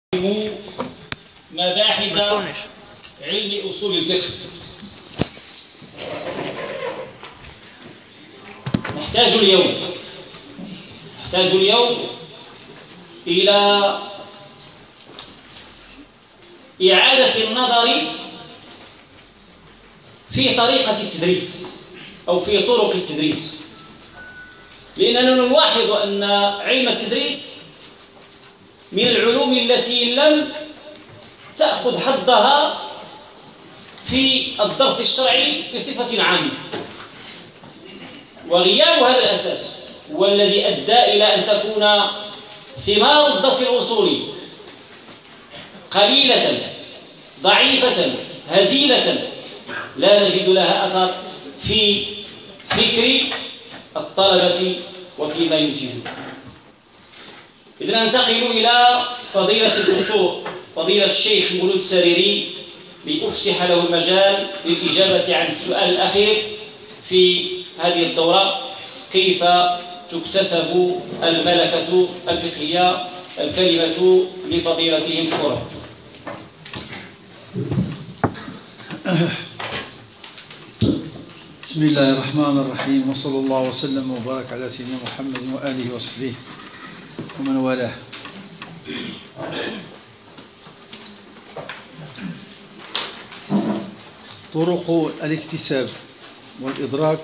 مباحث علم أصول الفقه. نحتاج اليوم إلى إعادة النظر في طريقة التدريس أو في طرق التدريس، لأننا نلاحظ أن علم التدريس من العلوم التي لم تأخذ حظها في الدرس الشرعي بصفة عامة، وغياب هذا الأساس هو الذي أدى إلى أن تكون ثمار الدرس الأصولي قليلة ضعيفة هزيلة، لا نجد لها أثر في فكر الطلبة وفيما ينتجون. إذن ننتقل إلى فضيلة الدكتور فضيلة الشيخ مولود السريري لأفسح له المجال للإجابة عن السؤال الأخير في هذه الدورة: كيف تكتسب الملكة الفقهية؟ الكلمة لفضيلته مشكورة. بسم الله الرحمن الرحيم، وصلى الله وسلم وبارك على سيدنا محمد وآله وصحبه ومن والاه. طرق الاكتساب والإدراك.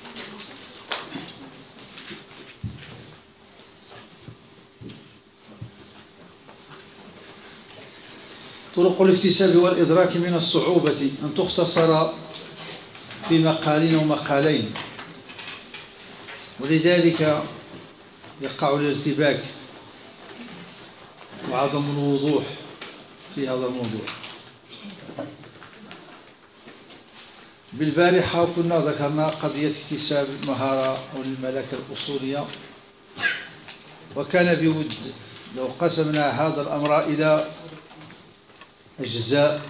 طرق الاكتساب والإدراك من الصعوبة أن تختصر في مقالين ومقالين، ولذلك يقع الارتباك وعدم الوضوح في هذا الموضوع. بالبارحة كنا ذكرنا قضية اكتساب المهارة أو الملكة الأصولية، وكان بود لو قسمنا هذا الأمر إلى أجزاء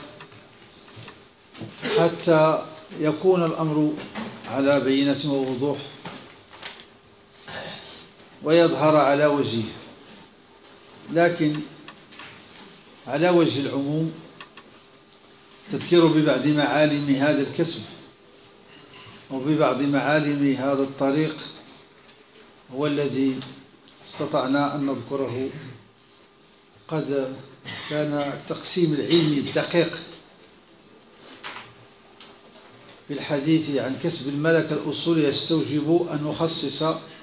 حتى يكون الأمر على بينة ووضوح ويظهر على وجهه، لكن على وجه العموم تذكير ببعض معالم هذا الكسب وببعض معالم هذا الطريق هو الذي استطعنا أن نذكره. قد كان التقسيم العلمي الدقيق في الحديث عن كسب الملكة الأصولية يستوجب أن نخصص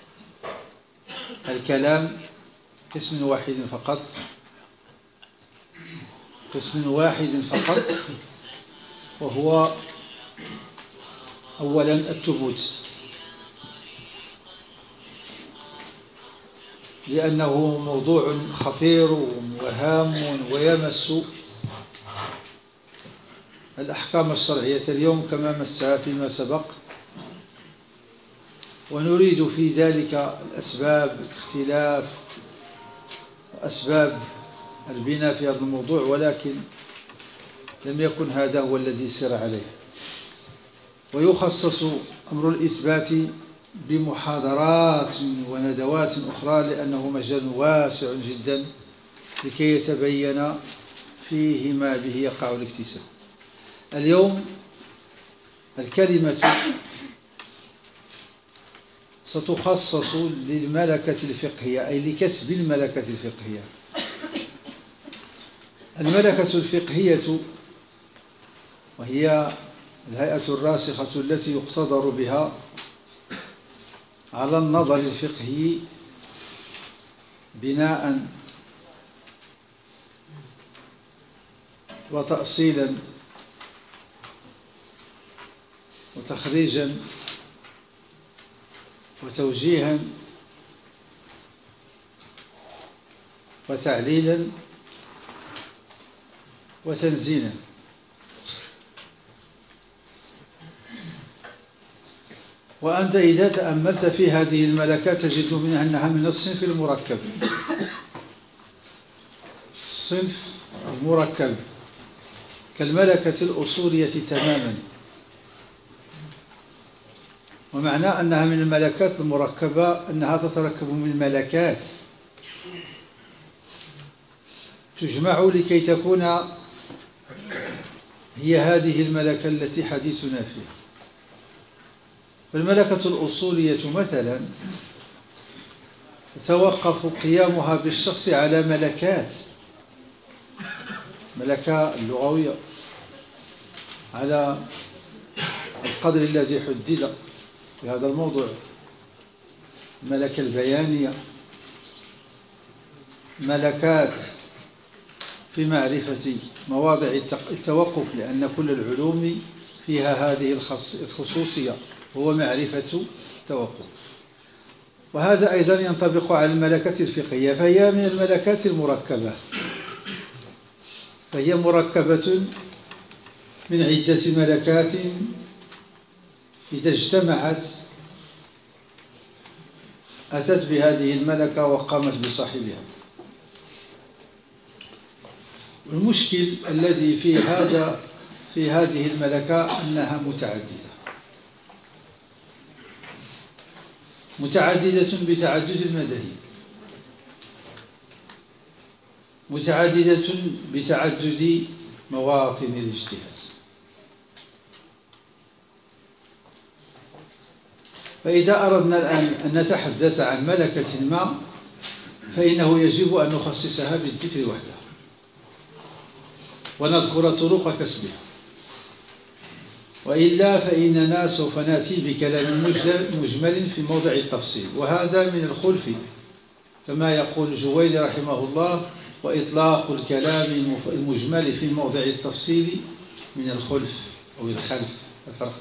الكلام قسم واحد فقط، وهو أولا الثبوت، لأنه موضوع خطير وهام ويمس الأحكام الشرعية اليوم كما مسها فيما سبق، ونريد في ذلك الأسباب الاختلاف وأسباب البناء في هذا الموضوع، ولكن لم يكن هذا هو الذي سر عليه. ويخصص أمر الإثبات بمحاضرات وندوات أخرى، لأنه مجال واسع جدا لكي يتبين فيه ما به يقع الاكتساب. اليوم الكلمة ستخصص للملكة الفقهية، أي لكسب الملكة الفقهية. الملكة الفقهية وهي الهيئة الراسخة التي يقتدر بها على النظر الفقهي بناء وتأصيلا وتخريجا وتوجيها وتعليلا وتنزيلا. وأنت إذا تأملت في هذه الملكات تجد منها أنها من الصنف المركب، الصنف المركب كالملكة الأصولية تماما. ومعنى أنها من الملكات المركبة أنها تتركب من ملكات تجمع لكي تكون هي هذه الملكة التي حديثنا فيها. فالملكة الأصولية مثلا يتوقف قيامها بالشخص على ملكات: ملكة اللغوية على القدر الذي حدد في هذا الموضوع، الملكة البيانية، ملكات في معرفة مواضع التوقف، لأن كل العلوم فيها هذه الخصوصية، هو معرفة التوقف. وهذا أيضا ينطبق على الملكات الفقهية، فهي من الملكات المركبة، فهي مركبة من عدة ملكات إذا اجتمعت أتت بهذه الملكة وقامت بصاحبها. المشكل الذي في هذه الملكة أنها متعددة بتعدد المذاهب، متعددة بتعدد مواطن الاجتهاد. فإذا أردنا الآن أن نتحدث عن ملكة ما، فإنه يجب أن نخصصها بالذكر وحدها ونذكر طرق كسبها، وإلا فإننا سوف نأتي بكلام مجمل في موضع التفصيل، وهذا من الخلف كما يقول الجويني رحمه الله: وإطلاق الكلام المجمل في موضع التفصيل من الخلف أو الخلف، الفرق.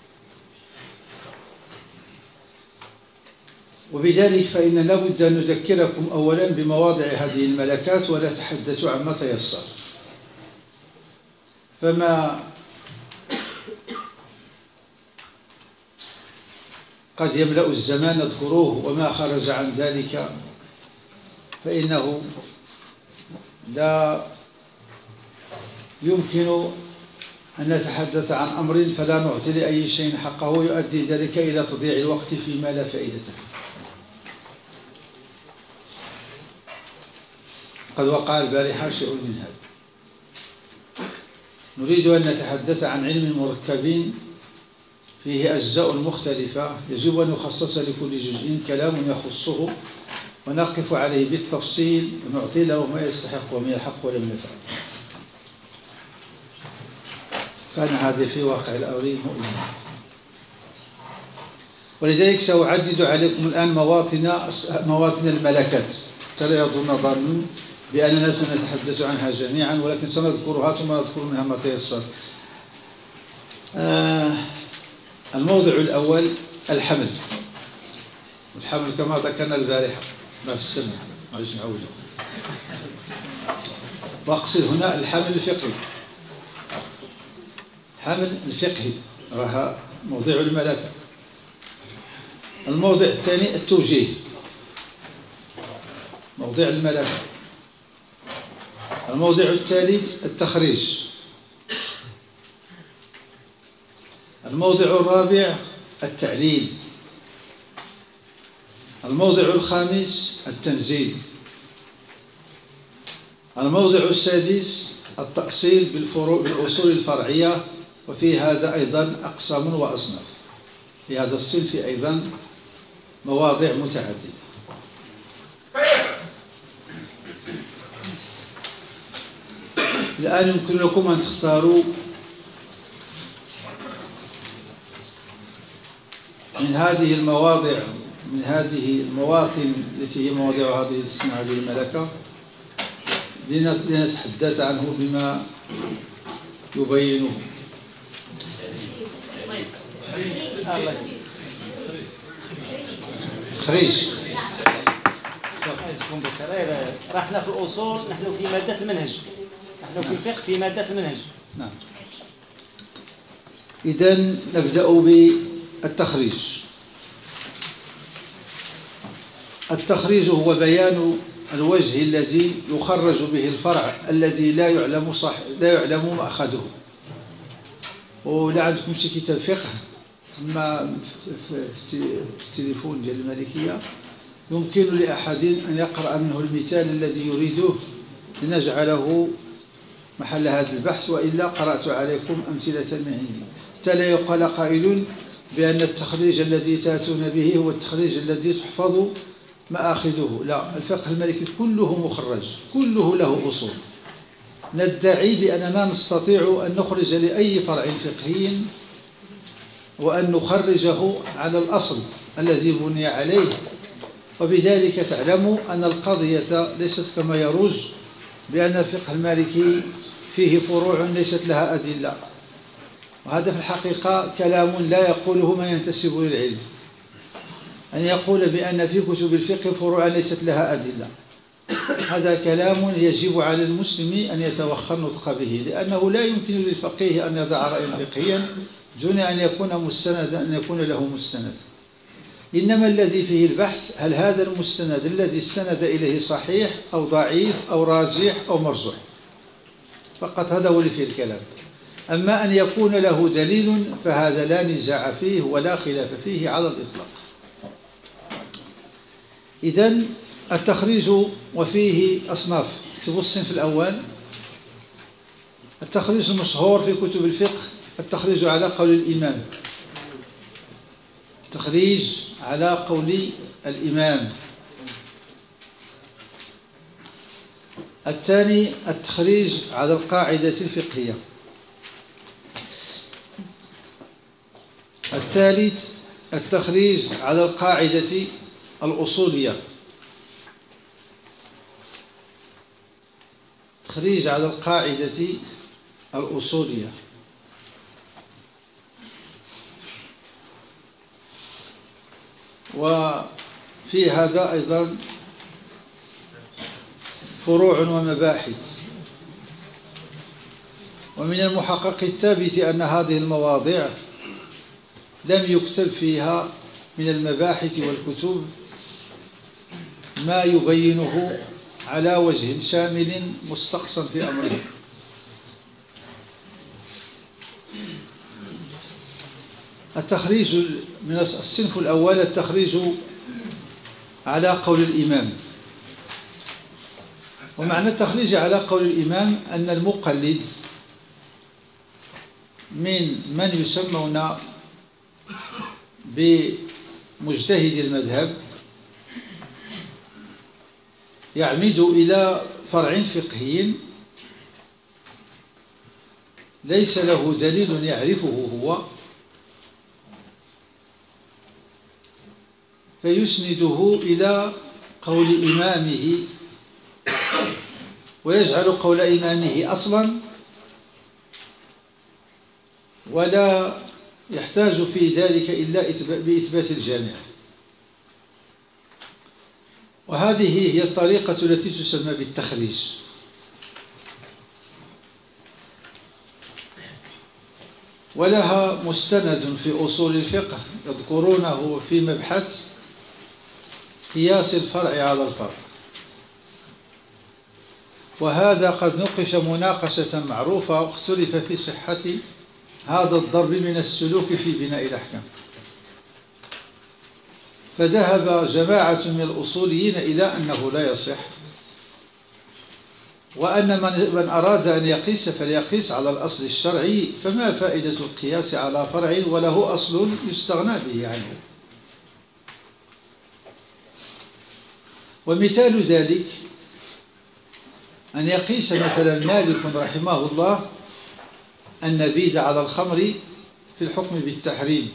وبذلك فإننا لابد أن نذكركم أولا بمواضع هذه الملكات ونتحدث عما تيسر. فما قد يملأ الزمان نذكروه، وما خرج عن ذلك فإنه لا يمكن أن نتحدث عن أمر فلا نعطي لأي شيء حقه، ويؤدي ذلك إلى تضييع الوقت فيما لا فائدة فيه. قد وقع البارحة شيء من هذا. نريد أن نتحدث عن علم مركب فيه أجزاء مختلفة، يجب أن يخصص لكل جزء كلام يخصه ونقف عليه بالتفصيل ونعطي له ما يستحق وما يحق ولم نفعل. كان هذا في واقع الأمر مؤلما، ولذلك سأعدد عليكم الآن مواطن الملكات، فلا يظن ظن بأننا سنتحدث عنها جميعا، ولكن سنذكرها ثم نذكر منها ما تيسر. الموضع الأول الحمل. الحمل كما ذكرنا البارحة ما في السنة، معلش نعوده. وأقصد هنا الحمل الفقهي، حمل الفقهي راها موضع الملكة. الموضع الثاني التوجيه، موضع الملكة. الموضع الثالث التخريج. الموضع الرابع التعليل. الموضع الخامس التنزيل. الموضع السادس التأصيل بالأصول الفرعية، وفي هذا أيضا أقسام وأصناف، في هذا الصنف أيضا مواضع متعددة. الآن يمكن لكم أن تختاروا من هذه المواضع، من هذه المواطن التي هي مواضع هذه الصناعة بالملكة، لنتحدث عنه بما يبينه. خريج. رحنا في الأصول، نحن في مادة المنهج، نحن في الفقه في مادة المنهج. نعم. إذن نبدأ بالتخريج. التخريج هو بيان الوجه الذي يخرج به الفرع الذي لا يعلم مأخذه. ولا عندكم شي كتاب فقه ثم في التليفون ديال المالكية، يمكن لأحد أن يقرأ منه المثال الذي يريده لنجعله محل هذا البحث، وإلا قرأت عليكم أمثلة من عندي حتى لا يقال قائل بأن التخريج الذي تأتون به هو التخريج الذي تحفظ مآخذه. لا، الفقه المالكي كله مخرج، كله له أصول. ندعي بأننا نستطيع أن نخرج لأي فرع فقهي وأن نخرجه على الأصل الذي بني عليه، وبذلك تعلم أن القضية ليست كما يروج بأن الفقه المالكي فيه فروع ليست لها أدلة، وهذا في الحقيقة كلام لا يقوله من ينتسب للعلم، أن يقول بأن في كتب الفقه فروع ليست لها أدلة. هذا كلام يجب على المسلم أن يتوخى النطق به، لأنه لا يمكن للفقيه أن يضع رأيا فقهيا دون أن يكون له مستند. إنما الذي فيه البحث هل هذا المستند الذي استند إليه صحيح أو ضعيف أو راجح أو مرجوح، فقط هذا هو اللي فيه الكلام. أما أن يكون له دليل فهذا لا نزاع فيه ولا خلاف فيه على الإطلاق. إذن التخريج وفيه أصناف. اكتبوا الصنف الأول. التخريج المشهور في كتب الفقه التخريج على قول الإمام، تخريج على قول الإمام. الثاني التخريج على القاعدة الفقهية. الثالث التخريج على القاعدة الأصولية. تخريج على القاعدة الأصولية. وفي هذا أيضا فروع ومباحث. ومن المحقق الثابت أن هذه المواضيع لم يكتب فيها من المباحث والكتب ما يبينه على وجه شامل مستقصا في أمره. التخريج من الصنف الأول التخريج على قول الإمام. ومعنى التخريج على قول الإمام أن المقلد من يسمون بمجتهد المذهب يعمد إلى فرع فقهي ليس له دليل يعرفه هو، فيسنده إلى قول إمامه ويجعل قول إمامه أصلا، ولا يحتاج في ذلك إلا بإثبات الجامع. وهذه هي الطريقة التي تسمى بالتخريج. ولها مستند في أصول الفقه يذكرونه في مبحث قياس الفرع على الفرع، وهذا قد نقش مناقشة معروفة واختلف في صحة هذا الضرب من السلوك في بناء الأحكام. فذهب جماعة من الأصوليين إلى أنه لا يصح، وأن من أراد أن يقيس فليقيس على الأصل الشرعي، فما فائدة القياس على فرع وله أصل يستغنى به عنه. ومثال ذلك أن يقيس مثلا مالك رحمه الله النبيذ على الخمر في الحكم بالتحريم،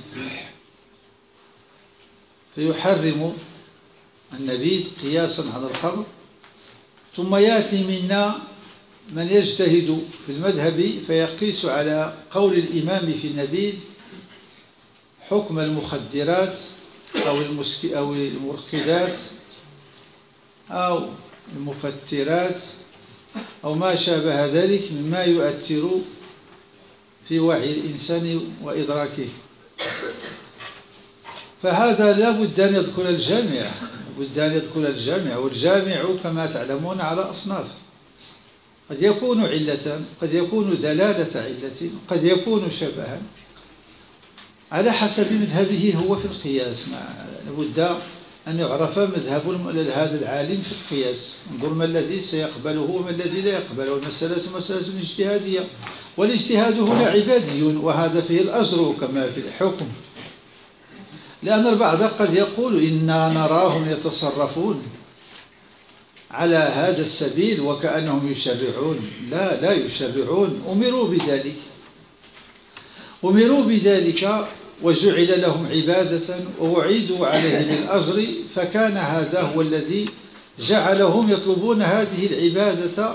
فيحرم النبيذ قياسا على الخمر، ثم يأتي منا من يجتهد في المذهب فيقيس على قول الإمام في النبيذ حكم المخدرات أو المرقدات أو المفترات أو ما شابه ذلك مما يؤثر في وعي الإنسان وإدراكه. فهذا لا بد أن يدخل الجامع، والجامع كما تعلمون على أصناف، قد يكون علة، قد يكون دلالة علة، قد يكون شبها على حسب مذهبه هو في القياس. لابد أن يعرف مذهب هذا العالم في القياس، انظر ما الذي سيقبله وما الذي لا يقبله. المسألة مسألة اجتهادية، والاجتهاد هنا عبادي، وهذا فيه الأجر كما في الحكم. لأن البعض قد يقول إنا نراهم يتصرفون على هذا السبيل وكأنهم يشرعون. لا، لا يشرعون، أمروا بذلك وجعل لهم عبادة ووعدوا عليه بالأجر، فكان هذا هو الذي جعلهم يطلبون هذه العبادة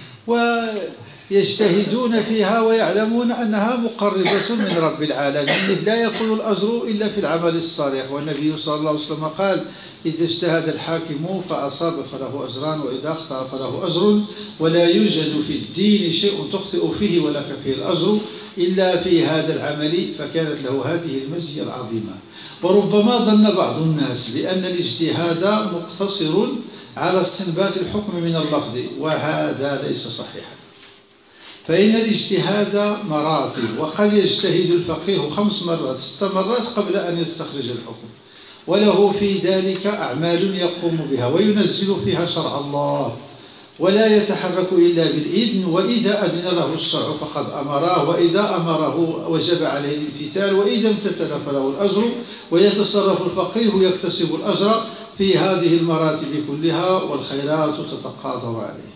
ويجتهدون فيها ويعلمون أنها مقربة من رب العالمين. لا يكون الأجر إلا في العمل الصالح، والنبي صلى الله عليه وسلم قال: إذا اجتهد الحاكم فأصاب فله أجران، وإذا أخطأ فله أجر، ولا يوجد في الدين شيء تخطئ فيه ولك فيه الأجر إلا في هذا العمل. فكانت له هذه المزية العظيمة. وربما ظن بعض الناس بأن الاجتهاد مقتصر على استنباط الحكم من اللفظ، وهذا ليس صحيحا. فإن الاجتهاد مراتب، وقد يجتهد الفقيه 5 مرات 6 مرات قبل أن يستخرج الحكم، وله في ذلك أعمال يقوم بها وينزل فيها شرع الله، ولا يتحرك إلا بالإذن، وإذا أذن له الشرع فقد أمره، وإذا أمره وجب عليه الامتثال، وإذا امتثل فله الأجر. ويتصرف الفقيه يكتسب الأجر في هذه المراتب كلها، والخيرات تتقاطر عليه.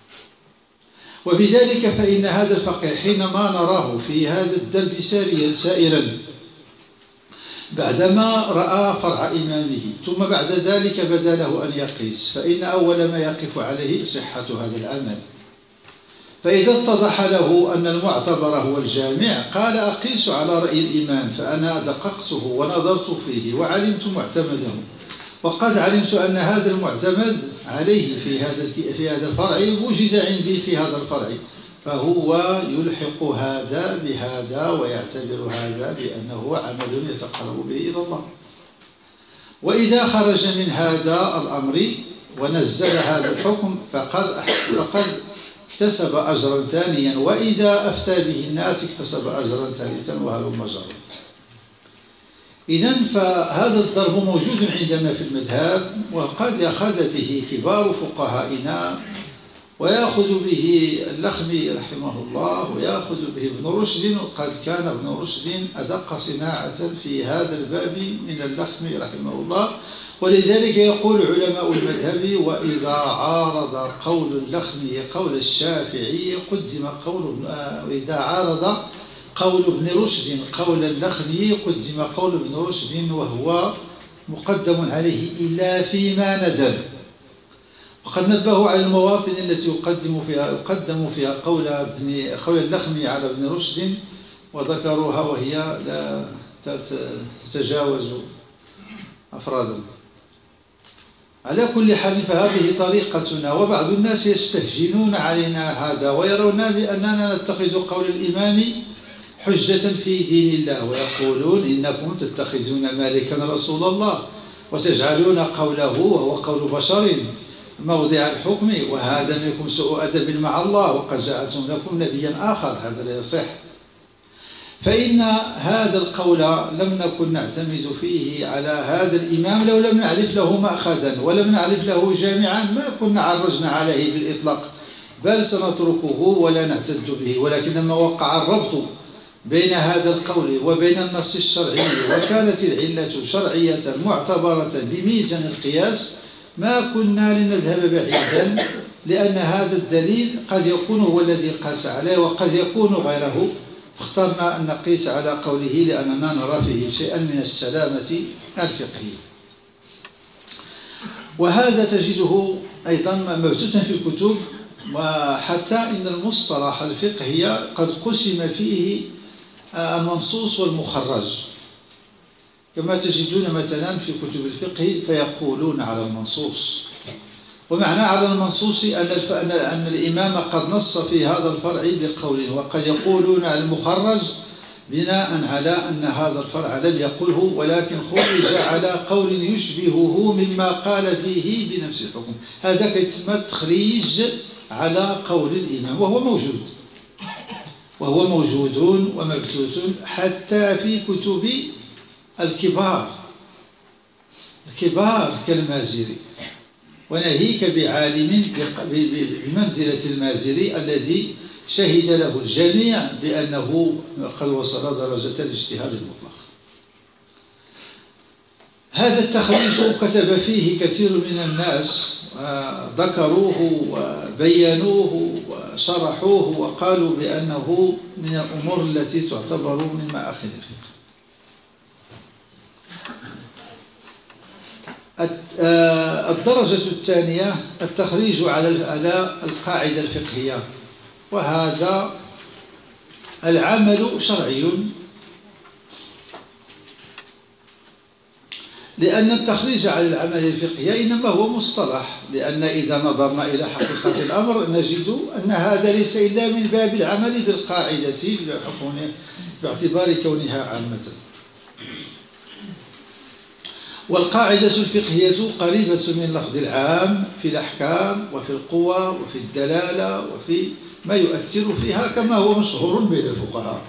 وبذلك فإن هذا الفقيه حينما نراه في هذا الدرب سائرا بعدما رأى فرع إمامه، ثم بعد ذلك بدا له أن يقيس، فإن أول ما يقف عليه صحة هذا العمل. فإذا اتضح له أن المعتبر هو الجامع قال: أقيس على رأي الإمام، فأنا دققته ونظرت فيه وعلمت معتمده، وقد علمت أن هذا المعتمد عليه في هذا الفرع وجد عندي في هذا الفرع، فهو يلحق هذا بهذا ويعتبر هذا بأنه عمل يتقرب به إلى الله. وإذا خرج من هذا الأمر ونزل هذا الحكم فقد اكتسب أجرا ثانيا، وإذا أفتى به الناس اكتسب أجرا ثالثا، وهلم جرا. إذن فهذا الضرب موجود عندنا في المذهب، وقد أخذ به كبار فقهائنا، ويأخذ به اللخمي رحمه الله، ويأخذ به ابن رشد، وقد كان ابن رشد أدق صناعة في هذا الباب من اللخمي رحمه الله. ولذلك يقول علماء المذهب: وإذا عارض قول اللخمي قول الشافعي قدم وإذا عارض قول ابن رشد قول اللخمي قدم قول ابن رشد، وهو مقدم عليه إلا فيما ندم. وقد نبهوا على المواطن التي يقدم فيها قول اللخمي على ابن رشد، وذكروها وهي لا تتجاوز أفرادا. على كل حال فهذه طريقتنا، وبعض الناس يستهجنون علينا هذا ويرون بأننا نتخذ قول الإمام حجة في دين الله، ويقولون: إنكم تتخذون مالكا رسول الله وتجعلون قوله وهو قول بشر موضع الحكم، وهذا منكم سوء أدب مع الله، وقد جاءتم لكم نبيا آخر. هذا لا يصح. فإن هذا القول لم نكن نعتمد فيه على هذا الإمام لو لم نعرف له مأخذا ولم نعرف له جامعا، ما كنا عرجنا عليه بالإطلاق، بل سنتركه ولا نعتد به. ولكن لما وقع الربط بين هذا القول وبين النص الشرعي، وكانت العلة شرعية معتبرة بميزان القياس، ما كنا لنذهب بعيدا، لأن هذا الدليل قد يكون هو الذي قاس عليه وقد يكون غيره، فاخترنا أن نقيس على قوله لأننا نرى فيه شيئا من السلامة الفقهية. وهذا تجده أيضا مبثوثا في الكتب، وحتى إن المصطلح الفقهي قد قسم فيه المنصوص والمخرج، كما تجدون مثلا في كتب الفقه فيقولون على المنصوص. ومعنى على المنصوص أن الإمام قد نص في هذا الفرع بقول، وقد يقولون على المخرج بناء على أن هذا الفرع لم يقله ولكن خرج على قول يشبهه مما قال فيه بنفس الحكم. هذا كيتسمى التخريج على قول الإمام، وهو موجود ومبثوث حتى في كتب الكبار. كبار كالمازري، وناهيك بعالم بمنزلة المازري الذي شهد له الجميع بأنه قد وصل درجة الاجتهاد المطلق. هذا التخريج كتب فيه كثير من الناس، ذكروه وبينوه وشرحوه وقالوا بأنه من الأمور التي تعتبر من مآخذ الفقه. الدرجة الثانية التخريج على القاعدة الفقهية، وهذا العمل شرعي، لأن التخريج على العمل الفقهي إنما هو مصطلح، لأن إذا نظرنا إلى حقيقة الأمر نجد أن هذا ليس إلا من باب العمل بالقاعدة باعتبار كونها عامة. والقاعدة الفقهية قريبة من لفظ العام في الأحكام وفي القوى وفي الدلالة وفي ما يؤثر فيها كما هو مشهور بين الفقهاء.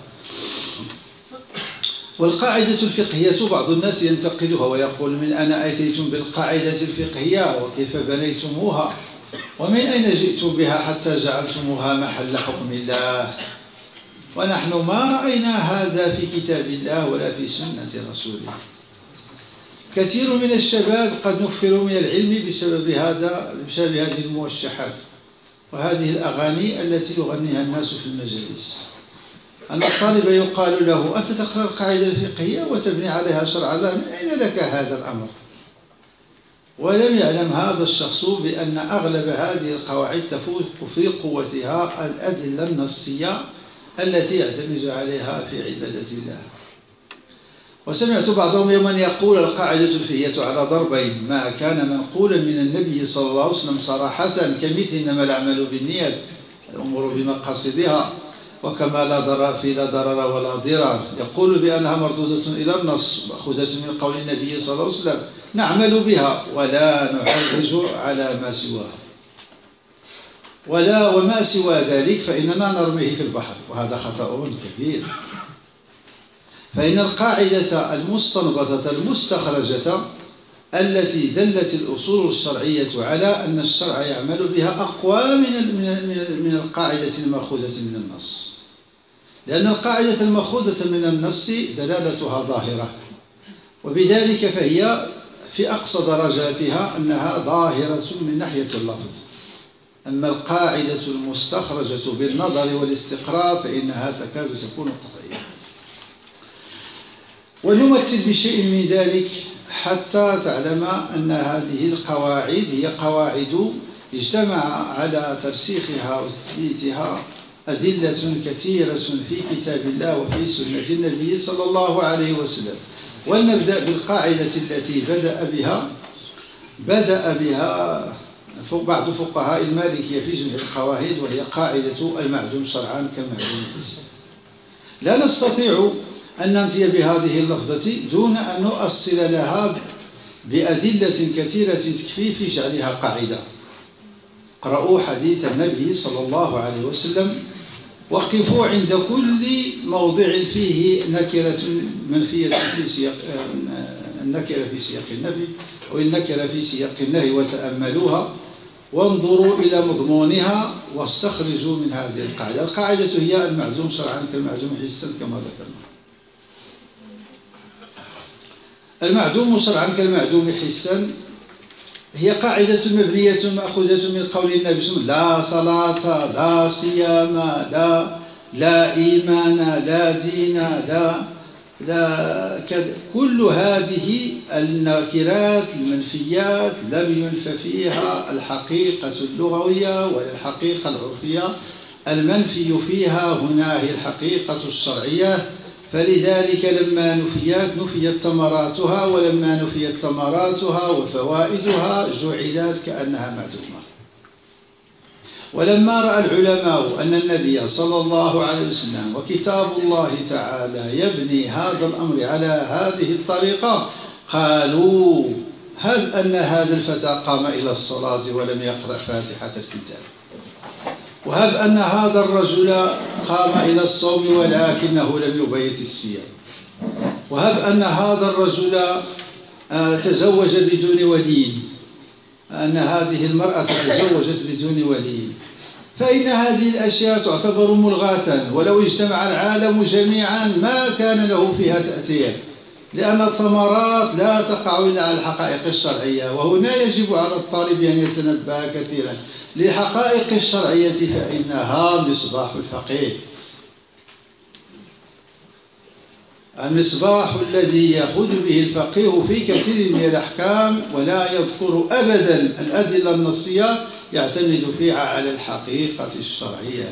والقاعدة الفقهية بعض الناس ينتقدها ويقول: من أين أتيتم بالقاعدة الفقهية وكيف بنيتموها ومن أين جئتم بها حتى جعلتموها محل حكم الله؟ ونحن ما رأينا هذا في كتاب الله ولا في سنة رسوله. كثير من الشباب قد نفروا من العلم بسبب هذه الموشحات وهذه الأغاني التي يغنيها الناس في المجالس. أن الطالب يقال له: أنت تقرأ القاعدة الفقهية وتبني عليها شرع الله، من أين لك هذا الأمر؟ ولم يعلم هذا الشخص بأن أغلب هذه القواعد تفوق في قوتها الأدلة النصية التي يعتمد عليها في عبادة الله. وسمعت بعضهم يوما يقول: القاعدة الفقهية على ضربين: ما كان منقولا من النبي صلى الله عليه وسلم صراحة كمثل إنما الأعمال بالنيات، الأمور بمقاصدها، وكما لا ضرر ولا ضرار. يقول بأنها مردودة إلى النص مأخوذة من قول النبي صلى الله عليه وسلم، نعمل بها ولا نعرج على ما سواها، وما سوى ذلك فإننا نرميه في البحر، وهذا خطأ كبير. فإن القاعدة المستنبطة المستخرجة التي دلت الأصول الشرعية على أن الشرع يعمل بها أقوى من القاعدة المأخوذة من النص، لأن القاعدة المأخوذة من النص دلالتها ظاهرة، وبذلك فهي في أقصى درجاتها أنها ظاهرة من ناحية اللفظ. أما القاعدة المستخرجة بالنظر والاستقراء فإنها تكاد تكون قطعية. ونمثل بشيء من ذلك حتى تعلم أن هذه القواعد هي قواعد اجتمع على ترسيخها وتثبيتها أدلة كثيرة في كتاب الله وفي سنة النبي صلى الله عليه وسلم. ولنبدأ بالقاعدة التي بدأ بها بعض فقهاء المالكية في جمع القواعد، وهي قاعدة المعدوم شرعا كالمعدوم حسا. لا نستطيع أن ننتهي بهذه اللفظة دون أن نؤصل لها بأدلة كثيرة تكفي في جعلها قاعدة. اقرأوا حديث النبي صلى الله عليه وسلم: وقفوا عند كل موضع فيه نكرة منفية في سياق النكرة في سياق النبي أو النكرة في سياق النهي وتأملوها وانظروا إلى مضمونها واستخرجوا من هذه القاعدة. القاعدة هي المعدوم شرعا كالمعدوم حسا كما ذكرنا. المعدوم شرعا كالمعدوم حسا هي قاعدة مبنية مأخوذة من قول النبي صلى الله عليه وسلم: لا صلاة لا صيام لا إيمان لا دين لا كذا. كل هذه النكرات المنفيات لم ينف فيها الحقيقة اللغوية ولا الحقيقة العرفية، المنفي فيها هنا هي الحقيقة الشرعية. فلذلك لما نفيت ثمراتها، ولما نفيت ثمراتها وفوائدها جعلت كأنها معدومة. ولما رأى العلماء أن النبي صلى الله عليه وسلم وكتاب الله تعالى يبني هذا الأمر على هذه الطريقة قالوا: هل أن هذا الفتى قام إلى الصلاة ولم يقرأ فاتحة الكتاب؟ وهب أن هذا الرجل قام إلى الصوم ولكنه لم يبيت الصيام؟ وهب أن هذا الرجل تزوج بدون ولي، أن هذه المرأة تزوجت بدون ولي، فإن هذه الأشياء تعتبر ملغاة، ولو اجتمع العالم جميعا ما كان له فيها تأثير، لأن الثمرات لا تقع إلا على الحقائق الشرعية. وهنا يجب على الطالب أن يتنبه كثيرا للحقائق الشرعية، فإنها مصباح الفقيه، المصباح الذي يأخذ به الفقيه في كثير من الأحكام، ولا يذكر أبدا الأدلة النصية، يعتمد فيها على الحقيقة الشرعية.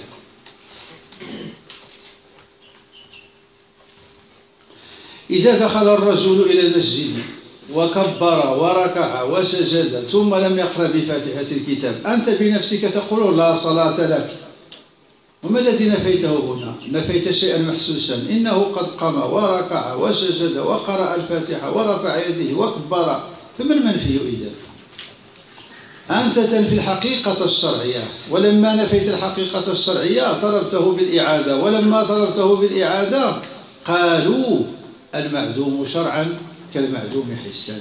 إذا دخل الرجل إلى المسجد وكبر وركع وسجد ثم لم يقرأ بفاتحة الكتاب، أنت بنفسك تقول لا صلاة لك. وما الذي نفيته هنا؟ نفيت شيئا محسوسا، إنه قد قام وركع وسجد وقرأ الفاتحة ورفع يده وكبر، فما المنفي إذن؟ أنت تنفي الحقيقة الشرعية، ولما نفيت الحقيقة الشرعية طلبته بالإعادة، ولما طلبته بالإعادة قالوا المعدوم شرعا كالمعدوم حسا،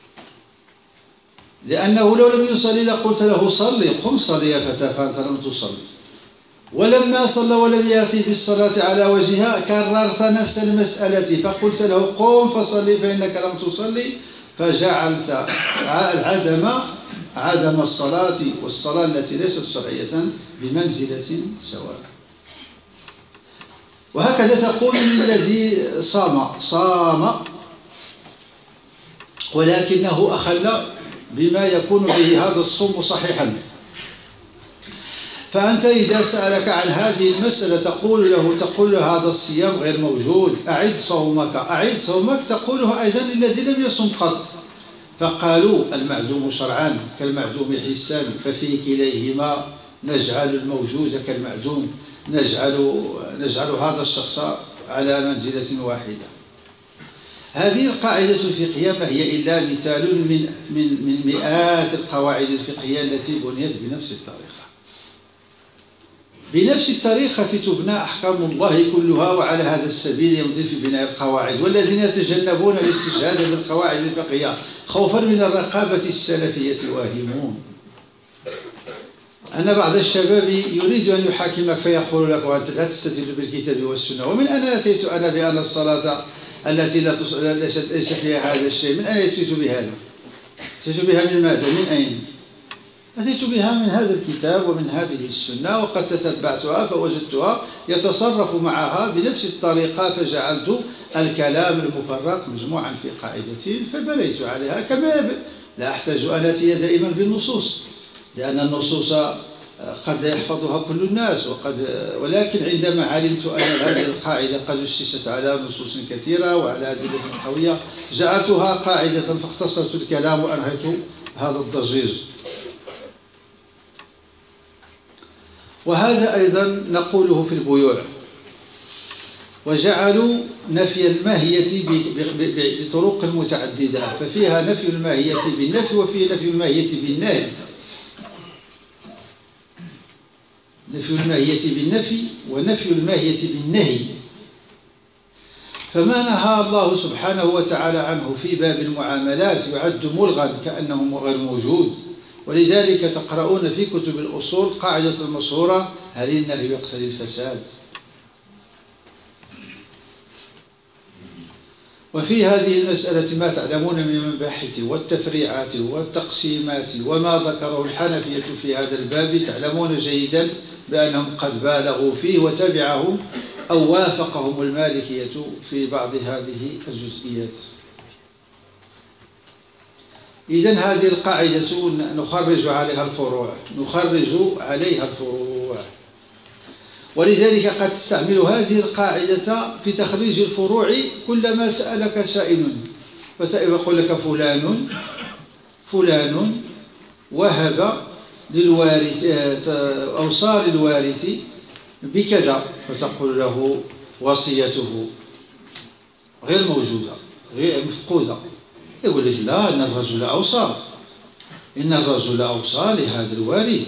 لأنه لو لم يصلي لقلت له صلي، قم صلي يا فتى فأنت لم تصلي. ولما صلى ولم يأتي بالصلاة على وجهها كررت نفس المسألة، فقلت له قم فصلي فإنك لم تصلي، فجعلت عدم الصلاة والصلاة التي ليست شرعية بمنزلة سواء. وهكذا تقول للذي صام ولكنه أخل بما يكون به هذا الصوم صحيحا، فأنت إذا سألك عن هذه المسألة تقول له هذا الصيام غير موجود، أعد صومك، تقوله أيضا الذي لم يصم قط. فقالوا المعدوم شرعا كالمعدوم حسا، ففي كليهما نجعل الموجود كالمعدوم، نجعل هذا الشخص على منزلة واحدة. هذه القاعدة الفقهية ما هي إلا مثال من مئات القواعد الفقهية التي بنيت بنفس الطريقة تبنى أحكام الله كلها، وعلى هذا السبيل يمضي في بناء القواعد. والذين يتجنبون الاستشهاد بالقواعد الفقهية خوفا من الرقابة السلفية واهمون. أن بعض الشباب يريد أن يحاكمك فيقول لك وأنت لا تستدل بالكتاب والسنة، ومن أين أتيت أنا بأن الصلاة التي ليس فيها هذا الشيء، من أين أتيت بهذا؟ أتيت بها من ماذا؟ من أين؟ أتيت بها من هذا الكتاب ومن هذه السنة، وقد تتبعتها فوجدتها يتصرف معها بنفس الطريقة، فجعلت الكلام المفرق مجموعا في قاعدة فبنيت عليها. كما لا أحتاج أن أتي دائما بالنصوص، لأن النصوص قد لا يحفظها كل الناس، ولكن عندما علمت أن هذه القاعدة قد أسست على نصوص كثيرة وعلى أدلة قوية جعلتها قاعدة، فاختصرت الكلام وأنهيت هذا الضجيج. وهذا أيضا نقوله في البيوع. وجعلوا نفي الماهية بطرق متعددة، ففيها نفي الماهية بالنفي، وفيه نفي الماهية بالنهي. نفي الماهية بالنفي ونفي الماهية بالنهي. فما نهى الله سبحانه وتعالى عنه في باب المعاملات يعد ملغا كأنه غير موجود، ولذلك تقرؤون في كتب الأصول قاعدة المشهورة هل النهي يقتضي الفساد؟ وفي هذه المسألة ما تعلمون من المباحث والتفريعات والتقسيمات وما ذكره الحنفية في هذا الباب، تعلمون جيدا بأنهم قد بالغوا فيه وتبعهم أو وافقهم المالكية في بعض هذه الجزئيات. إذن هذه القاعدة نخرج عليها الفروع، ولذلك قد تستعمل هذه القاعدة في تخريج الفروع كلما سألك سائل، فيقول لك فلان وهب للوارث أوصى للوارث بكذا، فتقول له وصيته غير موجودة، غير مفقودة. يقول لك لا، إن الرجل أوصى لهذا الوارث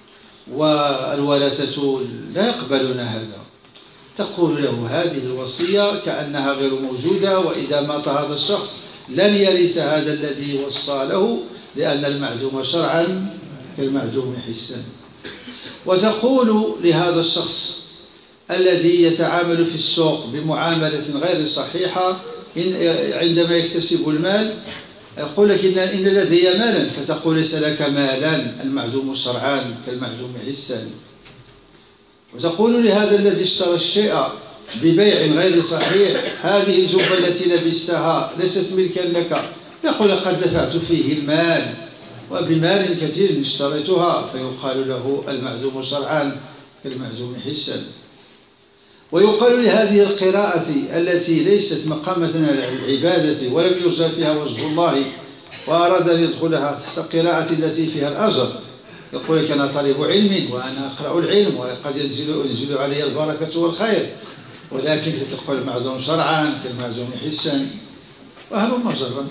والورثة لا يقبلون هذا. تقول له هذه الوصية كأنها غير موجودة، وإذا مات هذا الشخص لن يرث هذا الذي وصى له، لأن المعدوم شرعا كالمعدوم حسا. وتقول لهذا الشخص الذي يتعامل في السوق بمعاملة غير صحيحة عندما يكتسب المال، يقول لك إن لدي مالا، فتقول ليس لك مالان، المعدوم شرعان كالمعدوم حسا. وتقول لهذا الذي اشترى الشيء ببيع غير صحيح: هذه الجبة التي لبستها ليست ملكا لك، يقول: قد دفعت فيه المال وبمال كثير اشتريتها، فيقال له المعدوم شرعان كالمعدوم حسا. ويقال لهذه القراءة التي ليست مقامة على العبادة ولم يرجى فيها وجه الله، وأراد أن يدخلها تحت قراءة التي فيها الأجر، يقول لك: أنا طالب علم وأنا أقرأ العلم وقد ينزل علي البركة والخير، ولكن تقول المعدوم شرعا كالمعدوم حسا، وهلم جرا.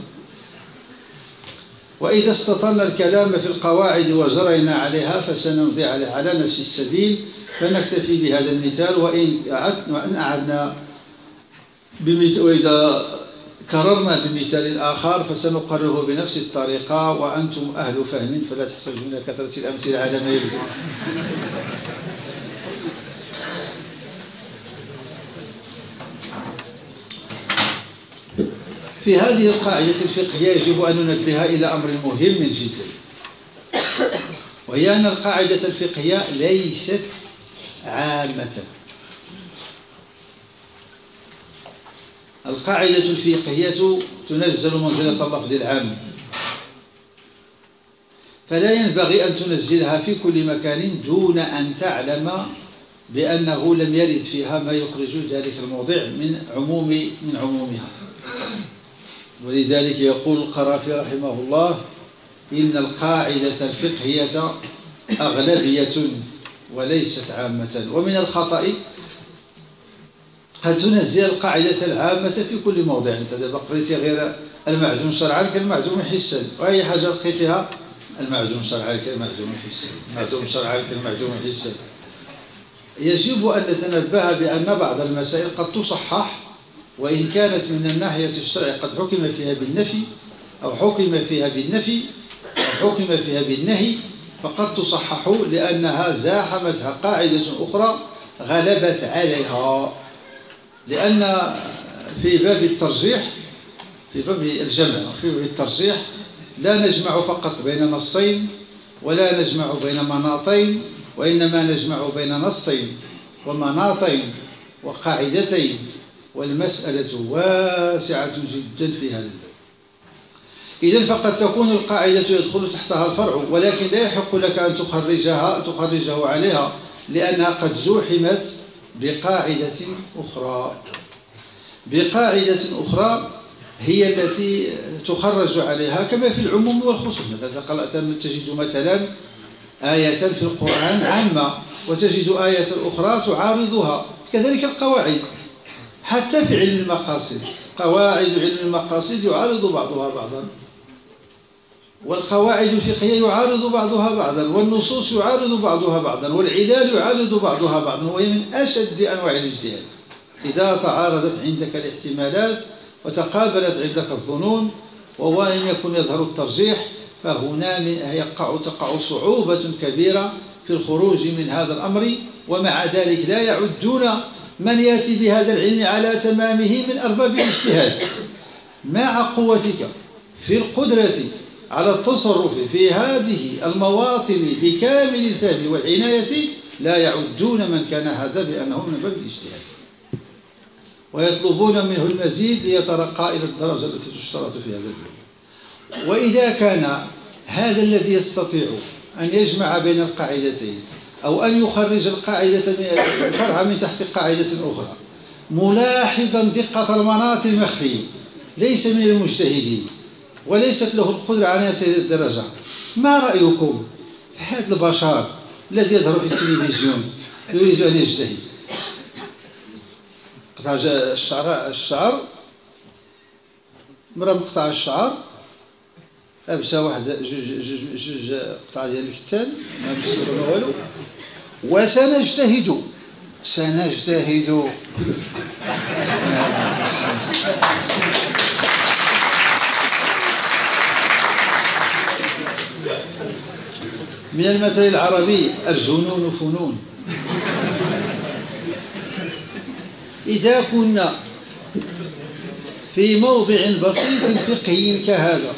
وإذا استطلنا الكلام في القواعد وجرينا عليها فسنمضي على نفس السبيل، فنكتفي بهذا المثال. وإن أعدنا وإذا كررنا بمثال آخر فسنقرره بنفس الطريقة، وأنتم أهل فهم فلا تحتاجون إلى كثرة الأمثلة على ما يبدو. في هذه القاعدة الفقهية يجب أن ننبه إلى أمر مهم جدا، وهي أن القاعدة الفقهية ليست عامة. القاعدة الفقهية تنزل منزلة اللفظ العام، فلا ينبغي أن تنزلها في كل مكان دون أن تعلم بأنه لم يرد فيها ما يخرج ذلك الموضع من عمومها. ولذلك يقول القرافي رحمه الله: إن القاعدة الفقهية أغلبية وليست عامة. ومن الخطأ قد تنزل القاعدة العامة في كل موضع. أنت دابا قريتي غير المعدوم شرعا كالمعدوم حسا، وأي حاجة لقيتها المعدوم شرعا كالمعدوم حسا، المعدوم شرعا كالمعدوم حسا. يجب أن نتنبه بأن بعض المسائل قد تصحح، وإن كانت من الناحية الشرع قد حكم فيها بالنفي أو حكم فيها بالنهي، فقد تصحح لأنها زاحمتها قاعدة أخرى غلبت عليها. لأن في باب الترجيح، في باب الجمع، في باب الترجيح لا نجمع فقط بين نصين ولا نجمع بين مناطين، وإنما نجمع بين نصين ومناطين وقاعدتين، والمسألة واسعة جدا في هذا الباب. إذن فقد تكون القاعدة يدخل تحتها الفرع، ولكن لا يحق لك أن تخرجه عليها، لأنها قد زوحمت بقاعدة أخرى هي التي تخرج عليها، كما في العموم والخصوص. تجد مثلا آية في القرآن عامة وتجد آية أخرى تعارضها، كذلك القواعد. حتى في علم المقاصد، قواعد علم المقاصد يعارض بعضها بعضا، والقواعد الفقهية يعارض بعضها بعضا، والنصوص يعارض بعضها بعضا، والعلال يعارض بعضها بعضا، وهي من أشد أنواع الاجتهاد. إذا تعارضت عندك الاحتمالات وتقابلت عندك الظنون وإن يكن يظهر الترجيح، فهنا تقع صعوبة كبيرة في الخروج من هذا الأمر. ومع ذلك لا يعدون من يأتي بهذا العلم على تمامه من أرباب الاجتهاد. مع قوتك في القدرة على التصرف في هذه المواطن بكامل الفهم والعناية، لا يعدون من كان هذا بأنه من باب الاجتهاد، ويطلبون منه المزيد ليترقى إلى الدرجة التي تشترط في هذا الباب. وإذا كان هذا الذي يستطيع أن يجمع بين القاعدتين أو أن يخرج الفرع من تحت قاعدة أخرى ملاحظا دقة المناط المخفية، ليس من المجتهدين وليست له القدرة على هذه الدرجة، ما رأيكم في هذا البشر الذي يظهر في التلفزيون يريد أن يجتهد؟ قطع الشعر، مرة مقطع الشعر لابسه واحد جوج قطع ديال الكتان ما مسيرو ما والو، وسنجتهد من المثل العربي: الجنون فنون. إذا كنا في موضع بسيط فقهي كهذا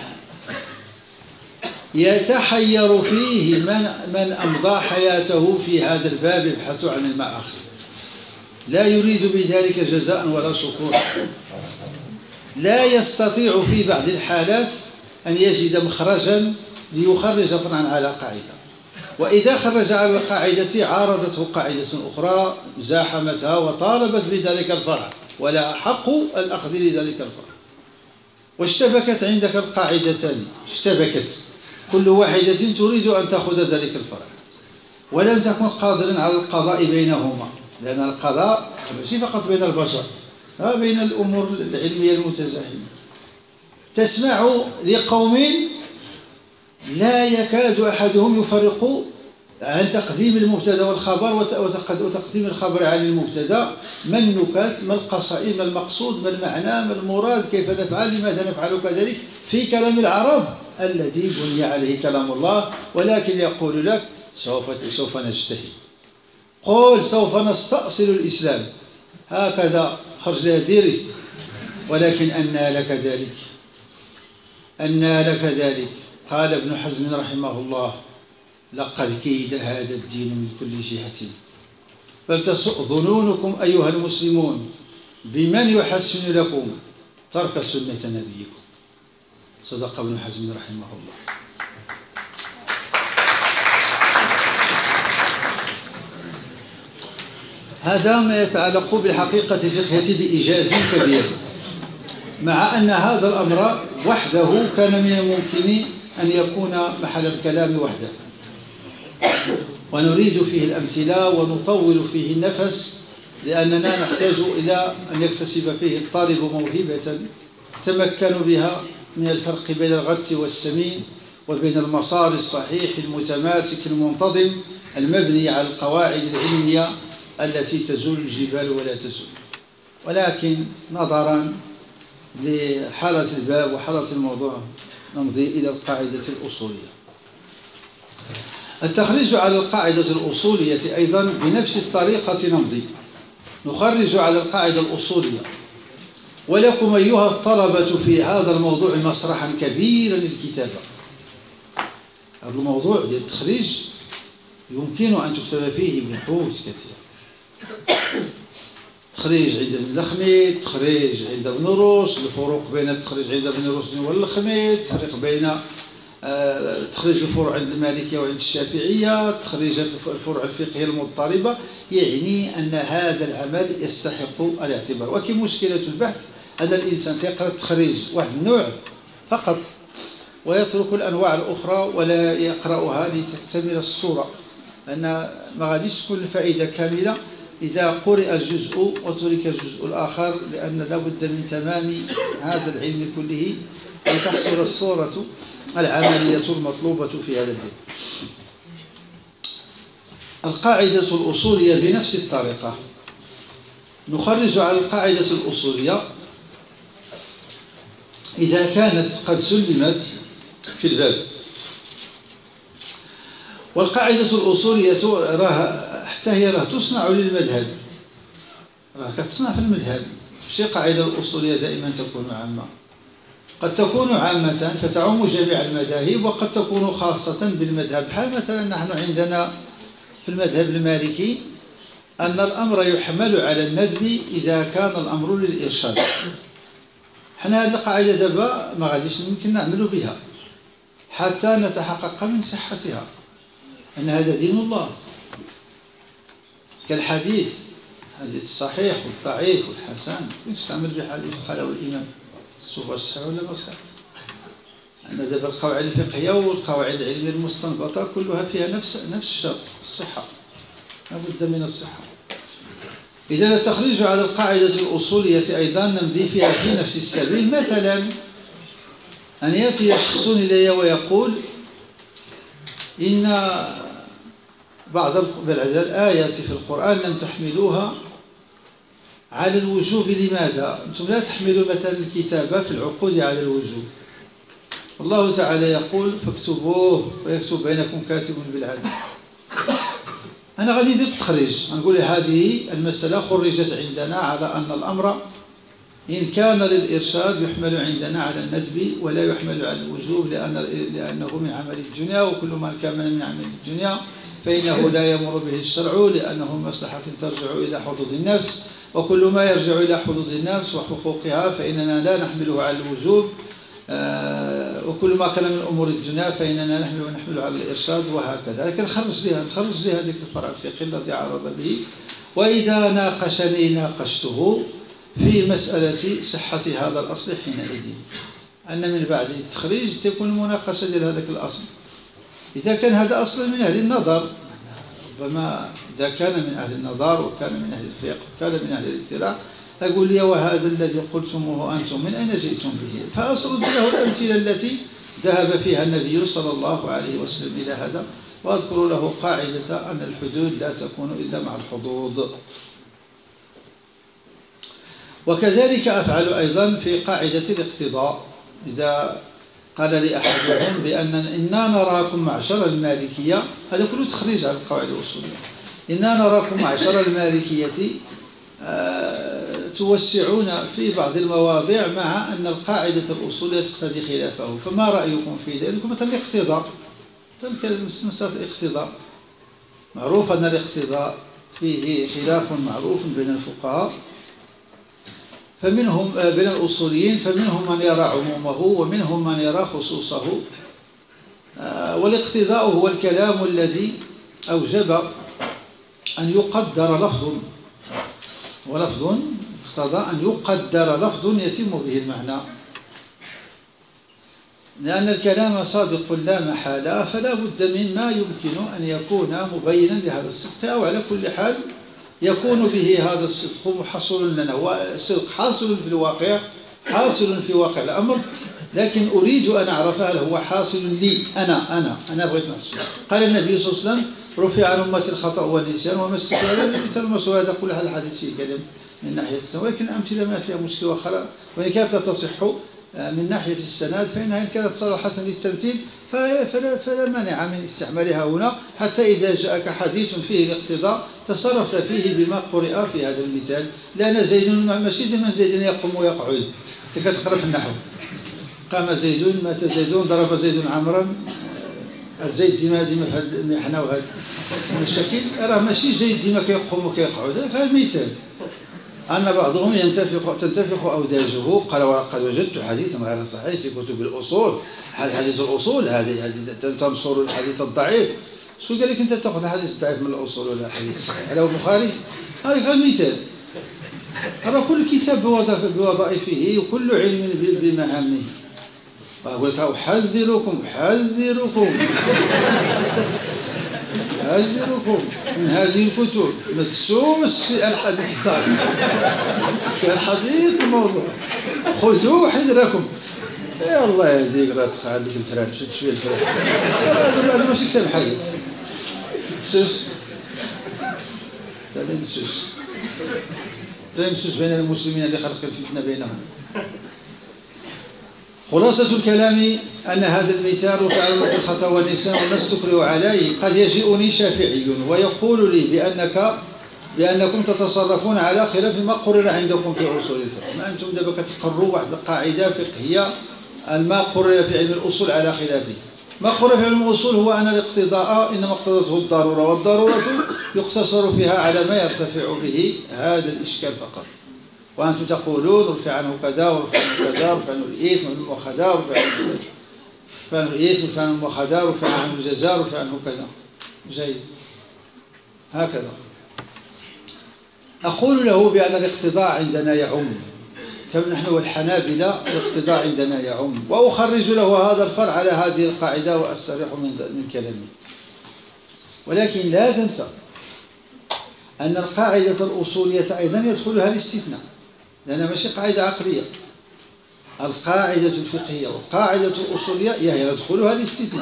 يتحير فيه من أمضى حياته في هذا الباب يبحث عن المآخذ، لا يريد بذلك جزاء ولا شكورا، لا يستطيع في بعض الحالات أن يجد مخرجا ليخرج فرعا على قاعدة، وإذا خرج على القاعدة عارضته قاعدة أخرى زاحمتها وطالبت بذلك الفرع، ولا حق الأخذ لذلك الفرع. واشتبكت عندك القاعدتان، اشتبكت كل واحدة تريد أن تأخذ ذلك الفرع، ولن تكن قادرا على القضاء بينهما، لأن القضاء ماشي فقط بين البشر، بين الأمور العلمية المتزاحمة. تسمع لقوم لا يكاد أحدهم يفرق عن تقديم المبتدا والخبر وتقديم الخبر عن المبتدا، ما النكات، ما القصائد، ما المقصود، ما المعنى، ما المراد، كيف نفعل، لماذا نفعل كذلك، في كلام العرب الذي بني عليه كلام الله. ولكن يقول لك سوف نجتهد، قل سوف نستأصل الإسلام، هكذا خرج لها ديريت. ولكن أنى لك ذلك، أنى لك ذلك. قال ابن حزم رحمه الله: لقد كيد هذا الدين من كل جهة، فلتسؤ ظنونكم أيها المسلمون بمن يحسن لكم ترك سنة نبيكم. صدق ابن حزم رحمه الله. هذا ما يتعلق بالحقيقة الفقهية بإيجاز كبير، مع أن هذا الأمر وحده كان من الممكن أن يكون محل الكلام وحده، ونريد فيه الأمثلة ونطول فيه النفس، لأننا نحتاج إلى أن يكتسب فيه الطالب موهبة يتمكن بها من الفرق بين الغث والسمين، وبين المسار الصحيح المتماسك المنتظم المبني على القواعد العلمية التي تزول الجبال ولا تزول. ولكن نظرا لحالة الباب وحالة الموضوع نمضي إلى القاعدة الأصولية. التخريج على القاعدة الأصولية أيضا بنفس الطريقة نمضي، نخرج على القاعدة الأصولية. ولكم أيها الطلبة في هذا الموضوع مسرحا كبيرا للكتابة. هذا الموضوع ديال التخريج يمكن أن تكتب فيه بحوث كثيرة. تخريج عند ابن الخميد، تخريج عند ابن روش، الفروق بين التخريج عند ابن روش والخميد، التفريق بين تخريج الفروع عند المالكية وعند الشافعية، تخريج الفروع الفقهية المضطربة. يعني أن هذا العمل يستحق الاعتبار. ولكن مشكلة البحث أن الإنسان يقرأ التخريج واحد النوع فقط ويترك الأنواع الأخرى ولا يقرأها لتكتمل الصورة، أن ما غاديش تكون الفائدة كاملة إذا قرئ الجزء وترك الجزء الآخر، لأن لابد من تمام هذا العلم كله لتحصل الصورة العملية المطلوبة في هذا الباب. القاعدة الأصولية بنفس الطريقة نخرج على القاعدة الأصولية إذا كانت قد سلمت في الباب. والقاعدة الأصولية حتى هي تصنع للمذهب، كتصنع في المذهب. ماشي القاعدة الأصولية دائما تكون عامة، قد تكون عامة فتعم جميع المذاهب، وقد تكون خاصة بالمذهب. بحال مثلا نحن عندنا في المذهب المالكي أن الأمر يحمل على الندب إذا كان الأمر للإرشاد. حنا هذه القاعدة دابا ما غاديش يمكن نعمل بها حتى نتحقق من صحتها، أن هذا دين الله، كالحديث، الحديث الصحيح والضعيف والحسن. نستعمل بحديث قاله الإمام شوف واش صحيح ولا ما صحيح. عندنا دابا القواعد الفقهية والقواعد العلمية المستنبطة كلها فيها نفس الشرط، الصحة، لابد من الصحة. إذا التخريج على القاعدة الأصولية أيضا نمضي فيها في نفس السبيل. مثلا أن يأتي شخص إلي ويقول إن بعض الآيات في القرآن لم تحملوها على الوجوب، لماذا؟ أنتم لا تحملوا مثلا الكتابة في العقود على الوجوب، والله تعالى يقول فاكتبوه ويكتب بينكم كاتب بالعدل. أنا غادي ندير التخريج، نقول هذه المسألة خرجت عندنا على أن الأمر إن كان للإرشاد يحمل عندنا على الندب ولا يحمل على الوجوب، لأنه من عمل الدنيا، وكل ما كان من عمل الدنيا فإنه لا يمر به الشرع لأنه مصلحة ترجع إلى حدود النفس، وكل ما يرجع إلى حدود النفس وحقوقها فإننا لا نحمله على الوجوب، وكل ما كان من أمور الدنيا فإننا نحمله على الإرشاد، وهكذا. لكن خرج لي هذه الفرع الفقهي الذي عرض به. وإذا ناقشته في مسألة صحة هذا الأصل حينئذ أن من بعد التخريج تكون المناقشة ديال هذاك الأصل. إذا كان هذا أصل من أهل النظر، ربما إذا كان من أهل النظر وكان من أهل الفقه وكان من أهل الاطلاع، أقول لي وهذا الذي قلتموه أنتم من أين جئتم به؟ فأسرد له الأمثلة التي ذهب فيها النبي صلى الله عليه وسلم إلى هذا، وأذكر له قاعدة أن الحدود لا تكون إلا مع الحظوظ. وكذلك أفعل أيضا في قاعدة الاقتضاء. إذا قال لي أحدهم بأن إنا نراكم معشر المالكية، هذا كله تخريج على القواعد الأصولية، إنا نراكم معشر المالكية توسعون في بعض المواضع مع أن القاعدة الأصولية تقتضي خلافه، فما رأيكم في ذلك؟ مثلا الاقتضاء، مسألة الاقتضاء معروف أن الاقتضاء فيه خلاف معروف بين الفقهاء، فمنهم بين الأصوليين، فمنهم من يرى عمومه ومنهم من يرى خصوصه. والاقتضاء هو الكلام الذي أوجب أن يقدر لفظ، ولفظ اقتضى أن يقدر لفظ يتم به المعنى، لأن الكلام صادق لا محالة، فلا بد من ما يمكن أن يكون مبينا لهذا الصدق، أو على كل حال يكون به هذا الصدق محصل لنا. والصدق حاصل في الواقع، حاصل في واقع الأمر، لكن أريد أن أعرف هل هو حاصل لي أنا بغيت نحصل. قال النبي صلى الله عليه وسلم رفع عن أمتي الخطأ والنسيان وما استكبر مثل المسؤول. هذا كل الحديث فيه كلام من ناحية السند، ولكن الأمثلة ما فيها مشكلة أخرى، وإن كانت لا تصح من ناحية السند فإنها إن كانت صالحة للتمثيل فلا مانع من استعمالها هنا، حتى إذا جاءك حديث فيه الاقتضاء تصرفت فيه بما قرئ في هذا المثال. لأن زيد ماشي دائما زيد يقوم ويقعد، كتقرأ في النحو قام زيد مات زيد ضرب زيد عمرا، الزيد ديما في هذه المحنة وهذا المشاكل، راه ماشي زيد ديما كيقوم وكيقعد، هذا المثال. أن بعضهم تنتفخ أوداجه، قال ولقد وجدت حديثا غير صحيح في كتب الأصول، حديث الأصول هذه تنشر الحديث الضعيف. شو قال لك أنت تأخذ الحديث الضعيف من الأصول ولا حديث على البخاري؟ هذا المثال. هذا كل كتاب بوظائفه وكل علم بمهامه. وأقول لك أحذركم من هذه الكتب مدسوس في الحديث الضعيف، في الحديث الموضوع، خذوا حذركم. يا الله يهديك، راه تقع عندك الفران، شد شويه الفران، هذا ماشي كتاب حديث مسوس، تابع مسوس بين المسلمين اللي خلق الفتنة بينهم. خلاصة الكلام أن هذا المثال تعلق الخطأ والنسيان وما استكرهوا عليه. قد يجيئني شافعي ويقول لي بأنكم تتصرفون على خلاف ما قرر عندكم في أصول الفقه. ما أنتم دابا كتقروا واحد القاعدة فقهية ما قرر في علم الأصول على خلافه. ما قرر في علم الأصول هو أن الاقتضاء إنما اقتضته الضرورة، والضرورة يقتصر فيها على ما يرتفع به هذا الإشكال فقط. وأنتم تقولون رفع عنه كذا ورفع عنه كذا، رفع عنه الإثم والمؤاخذة، رفع عنه الإثم، رفع عنه المؤاخذة، رفع عنه الجزاء، رفع عنه كذا. جيد، هكذا. أقول له بأن الاقتضاء عندنا يعم، كما نحن والحنابلة الاقتضاء عندنا يعم، وأخرج له هذا الفرع على هذه القاعدة وأستريح من كلامي. ولكن لا تنسى أن القاعدة الأصولية أيضا يدخلها الاستثناء، لأنها ماشي قاعدة عقلية. القاعدة الفقهية والقاعدة الأصولية يدخلها الاستثناء.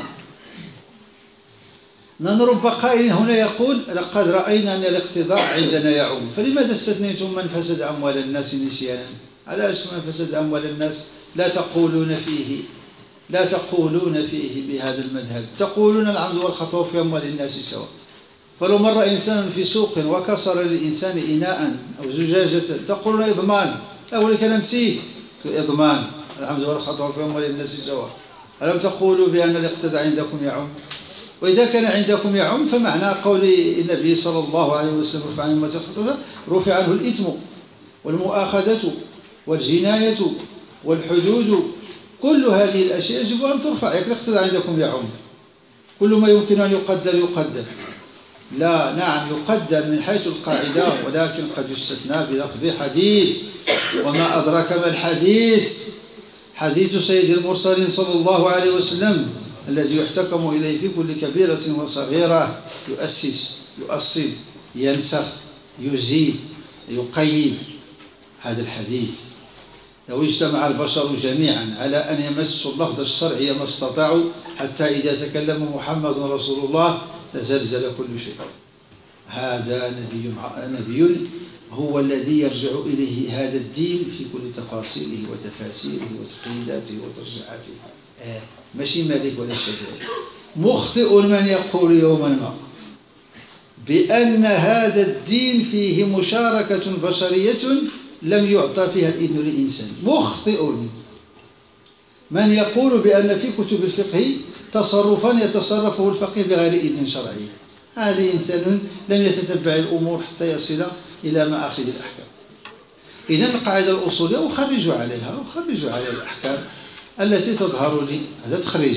رب قائل هنا يقول لقد رأينا أن الاقتضاء عندنا يعم، فلماذا استثنيتم من فسد أموال الناس نسيانا؟ علاش من فسد أموال الناس لا تقولون فيه لا تقولون فيه بهذا المذهب، تقولون العمد والخطأ في أموال الناس سواء. فلو مر إنسان في سوق وكسر للإنسان إناء أو زجاجة تقولون إضمان، أقول لك أنا نسيت إضمان العمد والخطأ في أموال الناس سواء. ألم تقولوا بأن الاقتداء عندكم يعم؟ وإذا كان عندكم يعم فمعنى قول النبي صلى الله عليه وسلم رفع عنه الإثم والمؤاخذة والجناية والحدود، كل هذه الأشياء يجب أن ترفع. الاقتداء عندكم يعم، كل ما يمكن أن يقدر يقدر. لا، نعم يقدر من حيث القاعدة، ولكن قد يستثنى بلفظ حديث. وما أدرك ما الحديث؟ حديث سيد المرسلين صلى الله عليه وسلم الذي يحتكم إليه في كل كبيرة وصغيرة، يؤسس يؤصل ينسخ يزيد يقيد. هذا الحديث لو اجتمع البشر جميعا على أن يمسوا اللفظ الشرعي ما استطاعوا، حتى إذا تكلم محمد رسول الله تزلزل كل شيء. هذا نبي هو الذي يرجع إليه هذا الدين في كل تفاصيله وتفاسيره وتقييداته وترجعاته، ماشي مالك ولا شافعي. مخطئ من يقول يوما ما بأن هذا الدين فيه مشاركة بشرية لم يعطى فيها الإذن للإنسان. مخطئ من يقول بأن في كتب الفقه تصرفا يتصرفه الفقيه بغير إذن شرعي. هذا إنسان لم يتتبع الأمور حتى يصل إلى مآخذ الأحكام. إذن القاعدة الأصولية أخرج عليها الأحكام التي تظهر لي، هذا تخريج.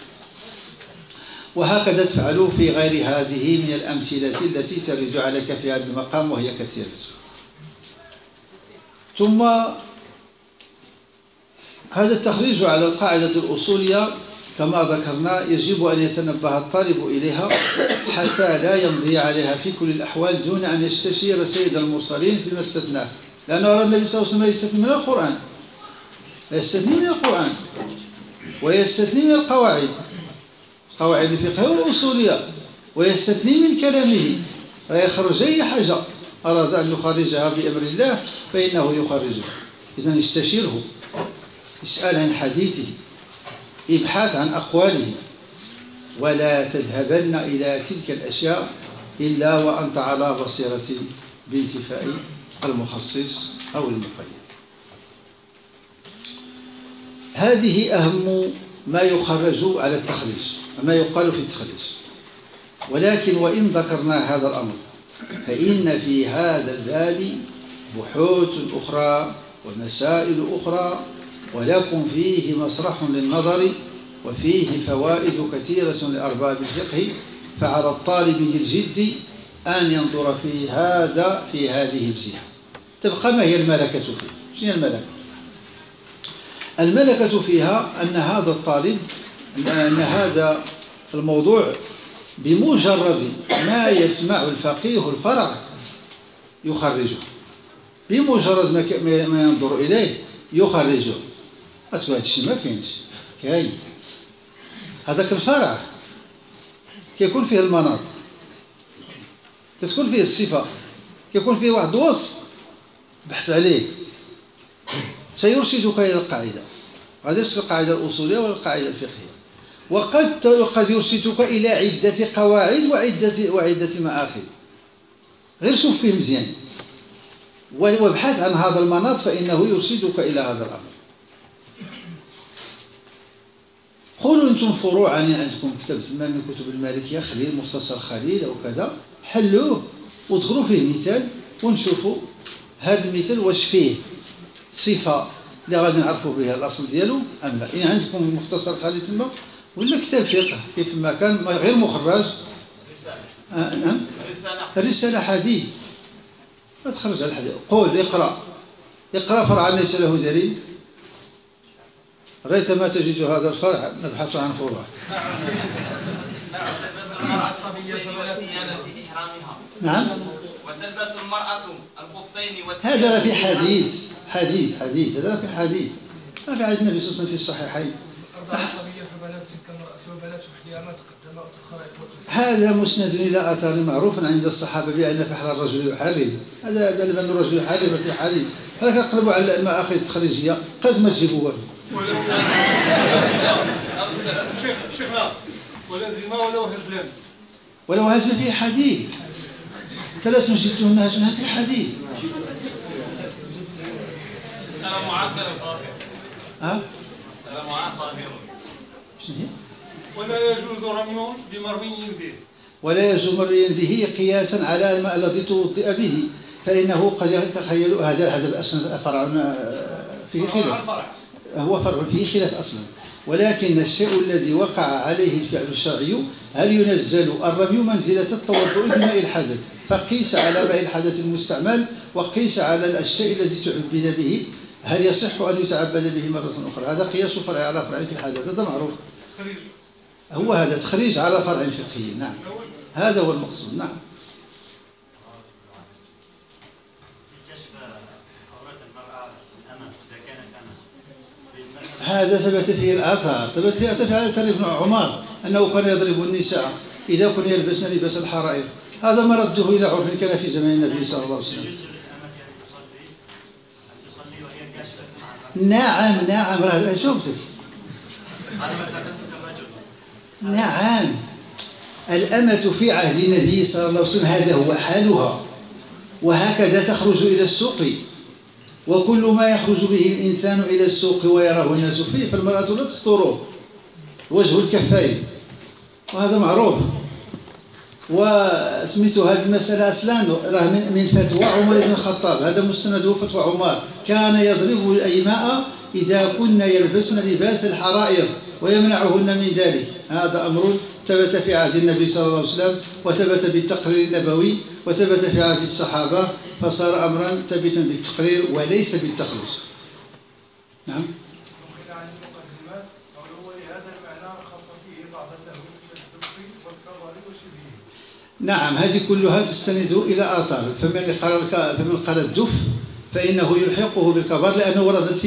وهكذا تفعل في غير هذه من الأمثلة التي ترد عليك في هذا المقام، وهي كثيرة. ثم هذا التخريج على القاعدة الأصولية كما ذكرنا يجب أن يتنبه الطالب إليها حتى لا يمضي عليها في كل الأحوال دون أن يستشير سيد المرسلين فيما استثناه، لأنه النبي صلى الله عليه وسلم يستثني من القرآن، يستثني من القرآن ويستثني من القواعد الفقهية والأصولية، ويستثني من كلامه، فيخرج أي حاجة أراد أن يخرجها بأمر الله فإنه يخرجها. إذن استشيره، اسأل عن حديثه، ابحث عن أقواله، ولا تذهبن إلى تلك الأشياء إلا وأنت على بصيرة بانتفاء المخصص أو المقيد. هذه أهم ما يخرج على التخريج، ما يقال في التخريج. ولكن وإن ذكرنا هذا الأمر فإن في هذا الباب بحوث أخرى ومسائل أخرى، ولكم فيه مسرح للنظر وفيه فوائد كثيرة لأرباب الفقه، فعلى الطالب للجد أن ينظر في هذه الجهة. تبقى ما هي الملكة فيه؟ شنو الملكة؟ الملكة فيها أن هذا الطالب، أن هذا الموضوع بمجرد ما يسمع الفقيه الفرع يخرجه، بمجرد ما ينظر إليه يخرجه. أتوا هذا الشيء ما كاينش، كاين هذاك الفرع كيكون فيه المناط، كتكون فيه الصفة، كيكون فيه واحد الوصف، بحث عليه سيرشدك إلى القاعدة. هذه القاعدة الأصولية ولا القاعدة الفقهية. وقد يرشدك إلى عدة قواعد وعدة مآخذ. غير شوف فيه مزيان وابحث عن هذا المناط فإنه يرشدك إلى هذا الأمر. قولوا أنتم فروعا عندكم كتاب من كتب المالكية خليل، مختصر خليل أو كذا، حلوه وادخلوا فيه مثال ونشوفوا هذا المثال واش فيه صفة اللي غادي نعرفوا بها الأصل ديالو أم لا. إن عندكم مختصر خليل تما ولا كتاب فقه كيف ما كان غير مخرج، نعم الرسالة حديث، لا تخرج على الحديث. قول اقرأ فرعا ليس له دليل، رأيت ما تجد هذا الفرع نبحث عن فروع. نعم وتلبس المرأة الخفين هذا في حديث هذا في حديث ما في عند النبي صلى الله عليه وسلم في الصحيحين. هذا مسند إلى آثار معروف عند الصحابة بأن فحل الرجل يحرم، هذا بأن الرجل يحرم في حديث. هل كنقلبوا على المآخذ التخريجية قد ما تجيبوا والو، شيخنا ولا زنا ولا هزلان ولو هزل فيه حديث 63 هزلها في حديث. مسألة معاصرة ها؟ مسألة معاصرة. شنو هي؟ ولا يجوز رمي بمرمي به. ولا يجوز مرمي به قياسا على الماء الذي توضئ به، فإنه قد يتخيل هذا أصلا فرع فيه خلاف، هو فرع فيه خلاف أصلا. ولكن الشيء الذي وقع عليه الفعل الشرعي هل ينزل الرمي منزلة التوضؤ بماء الحدث، فقيس على ماء الحدث المستعمل وقيس على الشيء الذي تعبد به، هل يصح أن يتعبد به مرة أخرى؟ هذا قياس فرع على فرع في الحدث، هذا معروف. هو هذا تخريج على فرع فقهي. نعم هذا هو المقصود. نعم. هذا ثبت فيه الآثار، ثبت فيه آثار ابن عمر أنه كان يضرب النساء إذا كن يلبسن لباس الحرائر. هذا مرده إلى عرف كان في زمن النبي صلى الله عليه وسلم. نعم نعم هذا شوفتك. نعم الأمة في عهد النبي صلى الله عليه وسلم هذا هو حالها، وهكذا تخرج إلى السوق، وكل ما يخرج به الإنسان إلى السوق ويراه الناس فيه فالمرأة لا تستره وجه الكفين، وهذا معروف. وسميت هذه المسألة أصلا راه من فتوى عمر بن الخطاب، هذا مستند فتوى عمر، كان يضرب الأيماء إذا كن يلبسن لباس الحرائر ويمنعهن من ذلك. هذا أمر ثبت في عهد النبي صلى الله عليه وسلم، وثبت بالتقرير النبوي، وثبت في عهد الصحابة، فصار أمرا ثابتا بالتقرير وليس بالتخريج. نعم. نعم هذه كلها تستند إلى آثار، فمن قال الدف فإنه يلحقه بالكبر لأنه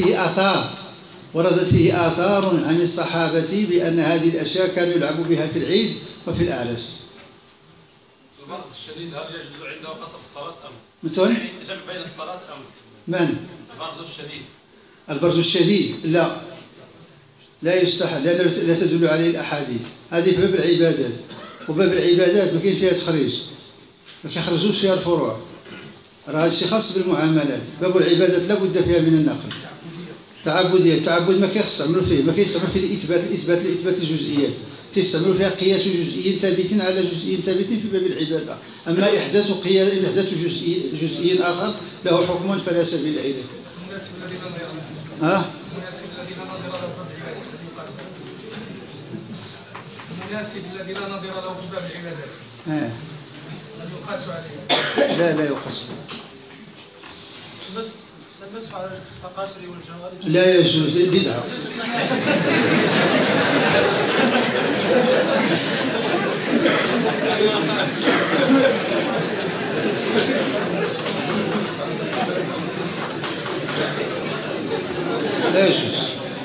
وردت فيه آثار عن الصحابة بأن هذه الأشياء كانوا يلعبوا بها في العيد وفي الأعراس. البرد الشديد هل يجوز عنده قصر الصلاة أم؟ مثل؟ يعني جمع بين الصلاة أم؟ من؟ البرد الشديد. البرد الشديد لا يستحل، لأن لا تدل عليه الأحاديث. هذه في باب العبادات، وباب العبادات ما كاين فيها تخريج، ما كيخرجوش فيها الفروع. راه هذا الشيء خاص بالمعاملات. باب العبادات لا بد فيها من النقل. التعبد ما كيستعملوا فيه، ما كيستعملوا فيه لإثبات الجزئيات، تستعملوا فيها قياس جزئي ثابت على جزئي ثابت في باب العبادة. أما إحداث جزئي آخر له حكم فلا سبيل إليه. المناسب الذي لا نظير له في باب العبادات. يقاس عليه. لا يقاس. بس المسح على التقاشر والجوارح لا يجوز، بدعة. لا يجوز.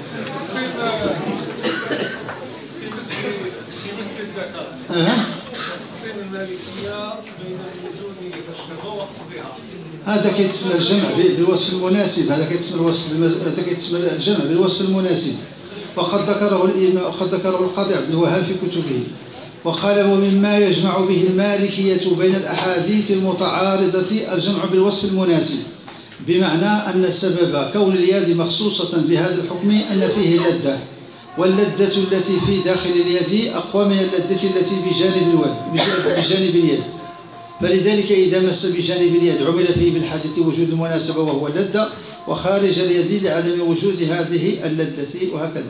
تقسيم المالكية بين الوجود والشهوة وقصدها. هذا كيتسمى الجمع بالوصف المناسب، هذا كيتسمى الجمع بالوصف المناسب، وقد ذكره القاضي عبد الوهاب في كتبه، وقال ومما يجمع به المالكية بين الأحاديث المتعارضة الجمع بالوصف المناسب، بمعنى أن السبب كون اليد مخصوصة بهذا الحكم أن فيه لذة، واللذة التي في داخل اليد أقوى من اللذة التي بجانب اليد، فلذلك إذا مس بجانب اليد عمل فيه بالحادث وجود المناسبة وهو اللذة، وخارج اليد لعدم وجود هذه اللذة، وهكذا.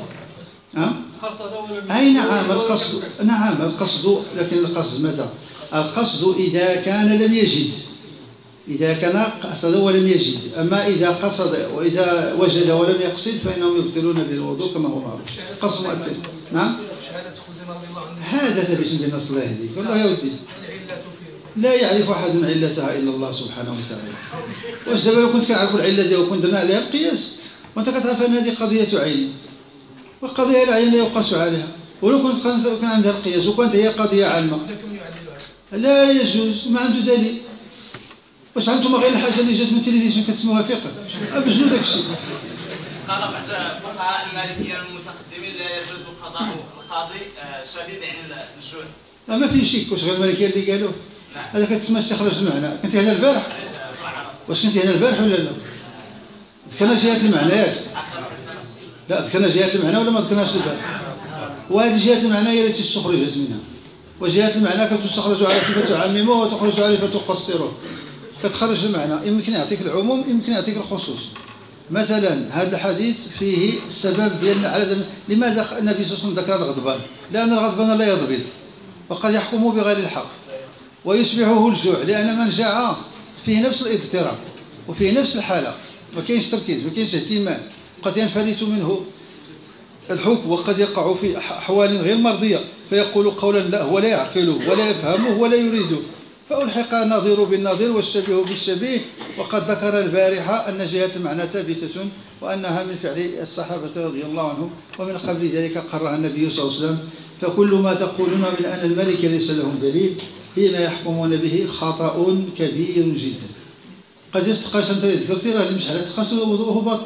أي نعم القصد، لكن القصد متى؟ القصد إذا كان لم يجد، إذا كان قصد ولم يجد. أما إذا قصد وإذا وجد ولم يقصد فإنهم يبطلون بالوضوء كما هو معروف. قصد مؤثر. نعم. هذا ثابت بالنص لا يهديك والله يا ودي. لا يعرف أحد علتها إلا الله سبحانه وتعالى. واش دابا كنت كنعرفوا العلة ديالها وكنت درنا عليها القياس، وأنت كتعرف أن هذه قضية عين، والقضية العين لا يقاس عليها، ولو كان عندها القياس وكانت هي قضية عامة لا يجوز، ما عنده دليل. واش انتم غير الحاجه اللي جات من التلفزيون كتسموها فقه؟ بجنو داك الشيء. قال بعد المالكية المتقدمين لا يجوز قضاء القاضي شديد عن الجهد. ما في شك. واش غير المالكية اللي قالوه؟ هذا كتسمى استخراج المعنى. كنت هنا البارح؟ واش كنت هنا البارح ولا لا؟ ذكرنا جهات المعنى ياك؟ لا ذكرنا جهات المعنى ولا ما ذكرناش البارح؟ وهذه جهات المعنى هي التي استخرجت منها. وجهات المعنى كتستخرج على صفة تعممه وتخرج على صفة تقصره. كتخرج المعنى، يمكن يعطيك العموم يمكن يعطيك الخصوص. مثلا هذا الحديث فيه السبب ديالنا على لماذا النبي صلى الله عليه وسلم ذكر الغضبان؟ لأن الغضبان لا يضبط وقد يحكم بغير الحق ويشبهه الجوع، لأن من جاع فيه نفس الاضطراب وفيه نفس الحالة، ما كاينش تركيز ما كاينش اهتمام، قد ينفلت منه الحكم وقد يقع في أحوال غير مرضية فيقول قولا لا هو لا يعقله ولا يفهمه ولا يريده، فألحق الناظر بالناظر والشبيه بالشبيه. وقد ذكر البارحة أن جهة المعنى ثابتة وأنها من فعل الصحابة رضي الله عنهم، ومن قبل ذلك قررها النبي صلى الله عليه وسلم. فكل ما تقولون من أن الملك ليس لهم دليل فيما يحكمون به خطأ كبير جدا. قد يتقاس أنت ذكرتي راه اللي مش على تقاس وضوءه باطل.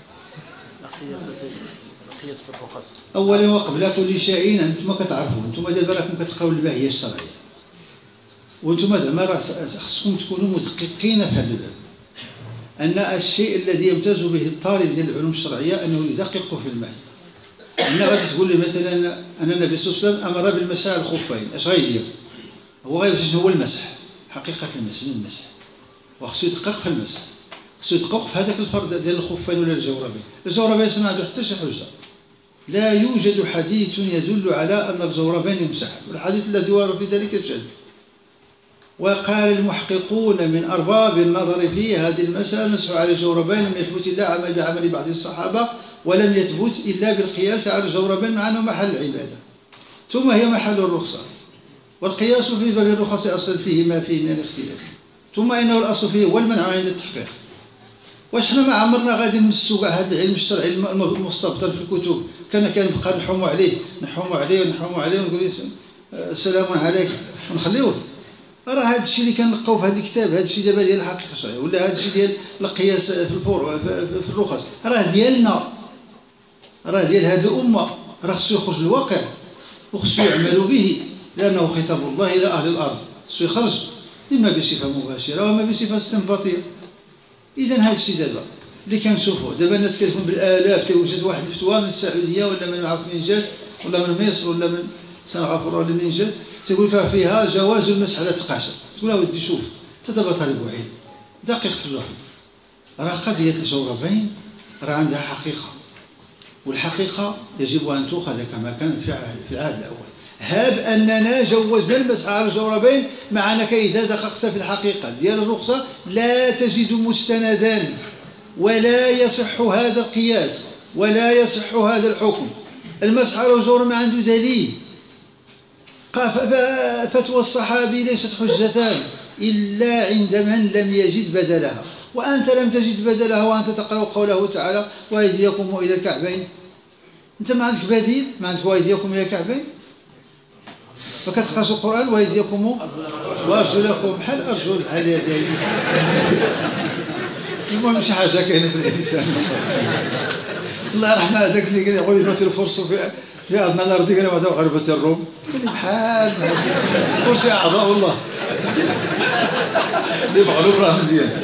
القياس في الرخص. أولا وقبل كل شيء أنتم كتعرفوا، أنتم دابا راكم كتقراو الماهية الشرعية، وأنتم زعما راه خصكم تكونوا مدققين في هذا الباب. أن الشيء الذي يمتاز به الطالب ديال العلوم الشرعية أنه يدقق في الماهية. أن غادي تقول لي مثلا أن النبي صلى الله عليه وسلم أمر بالمسح على الخفين، اش غيدير؟ هو غيمشي شنو هو المسح؟ حقيقة المسح من المسح، وخصو يدقق في المسح، خصو يدقق في هذاك الفرد ديال الخفين ولا الجوربين. الجوربين ما عنده حتى شي حجة، لا يوجد حديث يدل على أن الجوربين يمسح، والحديث الذي ورد في ذلك يشهد. وقال المحققون من أرباب النظر في هذه المسألة المسح على الجوربين لم يثبت إلا بعمل بعض الصحابة، ولم يثبت إلا بالقياس على الجوربين مع أنه محل العبادة، ثم هي محل الرخصة. والقياس في باب الرخص أصل فيه ما فيه من الاختلاف، ثم إنه الأصل فيه هو المنع عند التحقيق. واش حنا ما عمرنا غادي نمسوا كاع هذا العلم الشرعي المستبطن في الكتب، كنبقى نحوموا عليه ونقول السلام عليك ونخليوه. راه هذا الشيء اللي كنلقاو في هذا الكتاب، هذا الشيء دابا ديال الحقيقه الشرعيه ولا هذا الشيء ديال القياس في الرخص، راه ديالنا، راه ديال هذه الامه، راه خصو يخرج للواقع وخصو يعملوا به، لانه خطاب الله الى اهل الارض، خصو يخرج اما بصفه مباشره واما بصفه استنباطيه. اذا هذا الشيء دابا اللي كنشوفوه دابا الناس كتكون بالالاف توجد واحد الفتوى من السعوديه ولا من عرف من جات ولا من مصر ولا من سنغافوره ولا من جات، تيقول لك راه فيها جواز المسح على التقاشر. تقول له ودي شوف انت دابا طالب وعيد دقيق في الواحد، راه قضيه الجوربين راه عندها حقيقه، والحقيقه يجب ان تؤخذ كما كانت في العهد الاول. هاب اننا جوزنا المسح على الجوربين، مع انك اذا دققت في الحقيقه ديال الرخصه لا تجد مستندا ولا يصح هذا القياس ولا يصح هذا الحكم. المسح على الجورب ما عنده دليل. فتوى الصحابي ليست حجة إلا عند من لم يجد بدلها، وأنت لم تجد بدلها وأنت تقرأ قوله تعالى وأيديكم إلى الكعبين. أنت ما عندك بديل، ما عندك وأيديكم إلى الكعبين، فكتقرأ القرآن وأيديكم وأرجلكم بحال أرجل بحال يدين. المهم شي حاجة كاينة في الإنسان. الله يرحم هذاك اللي قال يقول لي الفرصة في أدنى الأرض قال وهذا غربة الروم، بحال كرسي أعضاء الله اللي مغلوب راه مزيان.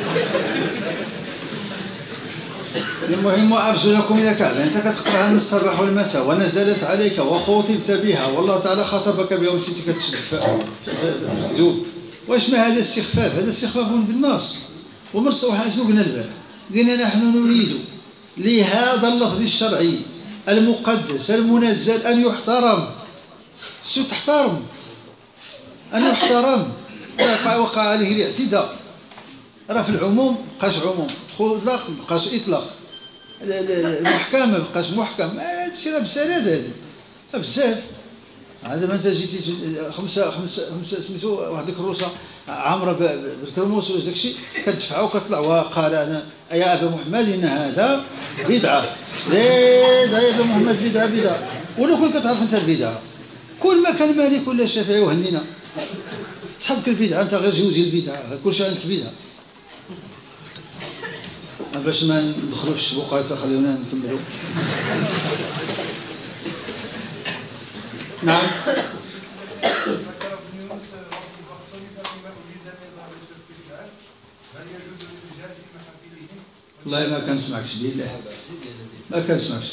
المهم وأرجلكم إلى الكعبة، أنت كتقراها من الصباح والمساء ونزلت عليك وخوطبت بها والله تعالى خاطبك بها ومشيتي كتشد في الكذوب. واش ما هذا استخفاف؟ هذا استخفاف بالنص. ومن الصباح شنو قلنا البارح؟ قلنا نحن نريد لهذا اللفظ الشرعي المقدس المنزل أن يحترم، خصو تحترم، أن يحترم. وقع عليه الاعتداء، راه في العموم مابقاش عموم، إطلاق مابقاش إطلاق، المحكم مابقاش محكم. هادشي راه بسالات، هادي بزاف. عاد ما انت جيتي خمسه سميتو واحد الكروسه عامره بالكرموس ولا داكشي كتدفعها وكتطلع وقال انا يا ابا محمد ان هذا بدعه. لا يا ابا محمد بدعه. ولو كنت كتعرف انت البدعه كل ما كان مالك ولا الشافعي وهنينا تحبك البدعه، انت غير جوزي البدعه، كلشي عندك بدعه. باش ما ندخلوا في الشبوقات خليونا نكملوا. نعم. والله ما كنسمعكش بالله، ما كنسمعكش.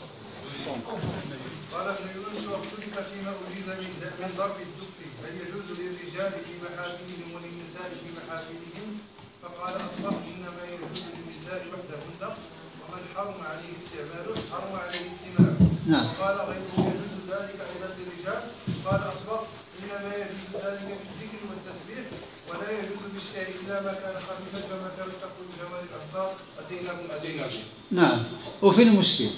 قال ابن يونس واختلف فيما أجيز من ضرب الدف هل يجوز للرجال في محافلهم وللنساء في محافلهم؟ فقال أصبح إنما يجوز للنساء وحدهن ومن حرم عليه استعماله حرم عليه استماعه. وقال غيره يجوز ذلك أيضا للرجال. قال أصبح إنما يجوز ذلك بالذكر والتسبيح ولا يجوز بالشعر إلا ما كان خفيفا كما كانت تقول جمال الأنصار أتيناكم. نعم. وفين المشكل؟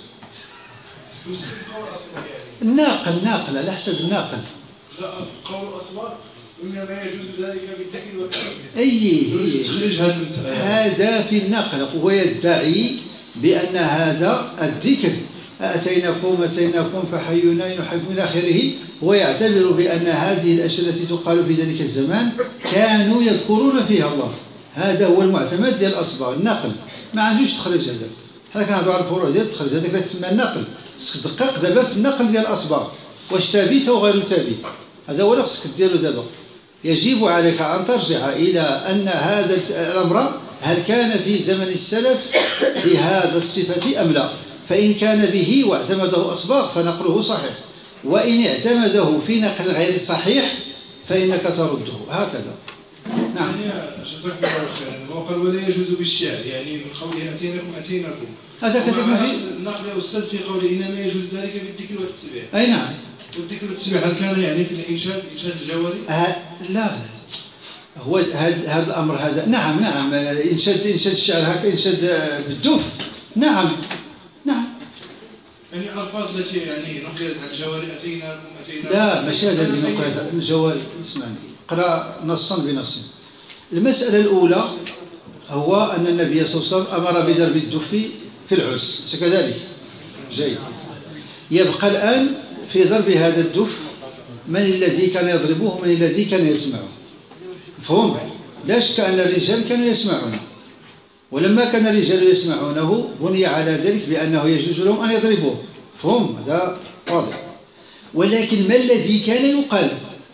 الناقل على حسب الناقل. لا قول أصبح إنما يجوز ذلك بالذكر والتسبيح. أي تخرج هذا المسألة. هذا في النقل، ويدعي بأن هذا الذكر أتيناكم فحيونا يحب إلى آخره، ويعتبر بأن هذه الأشياء التي تقال في ذلك الزمان كانوا يذكرون فيها الله. هذا هو المعتمد ديال الأصبع، النقل. ما عندوش تخرج هذا. حنا كنهضروا على الفروع ديال التخرج، هذاك اللي تسمى النقل. خصك تدقق دابا في النقل ديال الأصبع، واش ثابت أو غير ثابت. هذا هو اللي خصك ديرو دابا. يجب عليك أن ترجع إلى أن هذا الأمر هل كان في زمن السلف بهذا الصفة أم لا. فإن كان به واعتمده أصباغ فنقله صحيح، وإن اعتمده في نقل غير صحيح فإنك ترده. هكذا. نعم. جزاك الله خيرا. وقال ولا يجوز بالشعر، يعني من قوله أتيناكم. هذا كتبنا في النقل يا أستاذ في قوله إنما يجوز ذلك بالذكر والتسبيح. أي نعم. والذكر والتسبيح هل كان يعني في الإنشاد الجواري؟ لا، هو هذا الأمر هذا. نعم إنشاد الشعر هكا، إنشاد بالدف. نعم. يعني الألفاظ التي يعني نقلت عن الجواري أتيناكم. لا ماشي هذا اللي نقلت عن الجواري. اسمعني، قرأ نصا بنص. المسألة الأولى هو أن النبي صلى الله عليه وسلم أمر بضرب الدف في العرس، كذلك جيد. يبقى الآن في ضرب هذا الدف من الذي كان يضربه ومن الذي كان يسمعه. مفهوم؟ لا شك أن الرجال كانوا يسمعونه، ولما كان الرجال يسمعونه بني على ذلك بأنه يجوز لهم أن يضربوه. مفهوم؟ هذا واضح. ولكن ما الذي كان يقال؟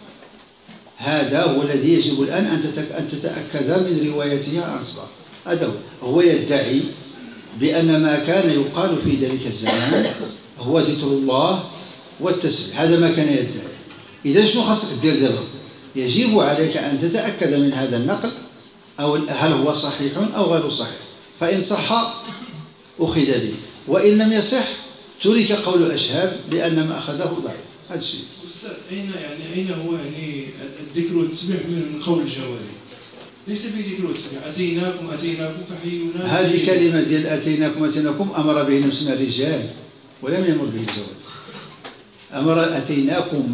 هذا هو الذي يجب الآن أن تتأكد من روايتها عن أصبع. هذا هو يدعي بأن ما كان يقال في ذلك الزمان هو ذكر الله والتسبيح. هذا ما كان يدعي. إذا شنو خاصك دير دابا؟ يجب عليك أن تتأكد من هذا النقل، أو هل هو صحيح أو غير صحيح. فإن صح أخذ به، وإن لم يصح ترك قول الأشهاب لأن ما أخذه ضعيف. هذا الشيء. أستاذ أين هو يعني الذكر والتسبيح من قول الجواري؟ ليس بذكر والتسبيح. أتيناكم فحيونا. هذه كلمة ديال أتيناكم أمر به نفسنا الرجال ولم يمر به الجواري. أمر أتيناكم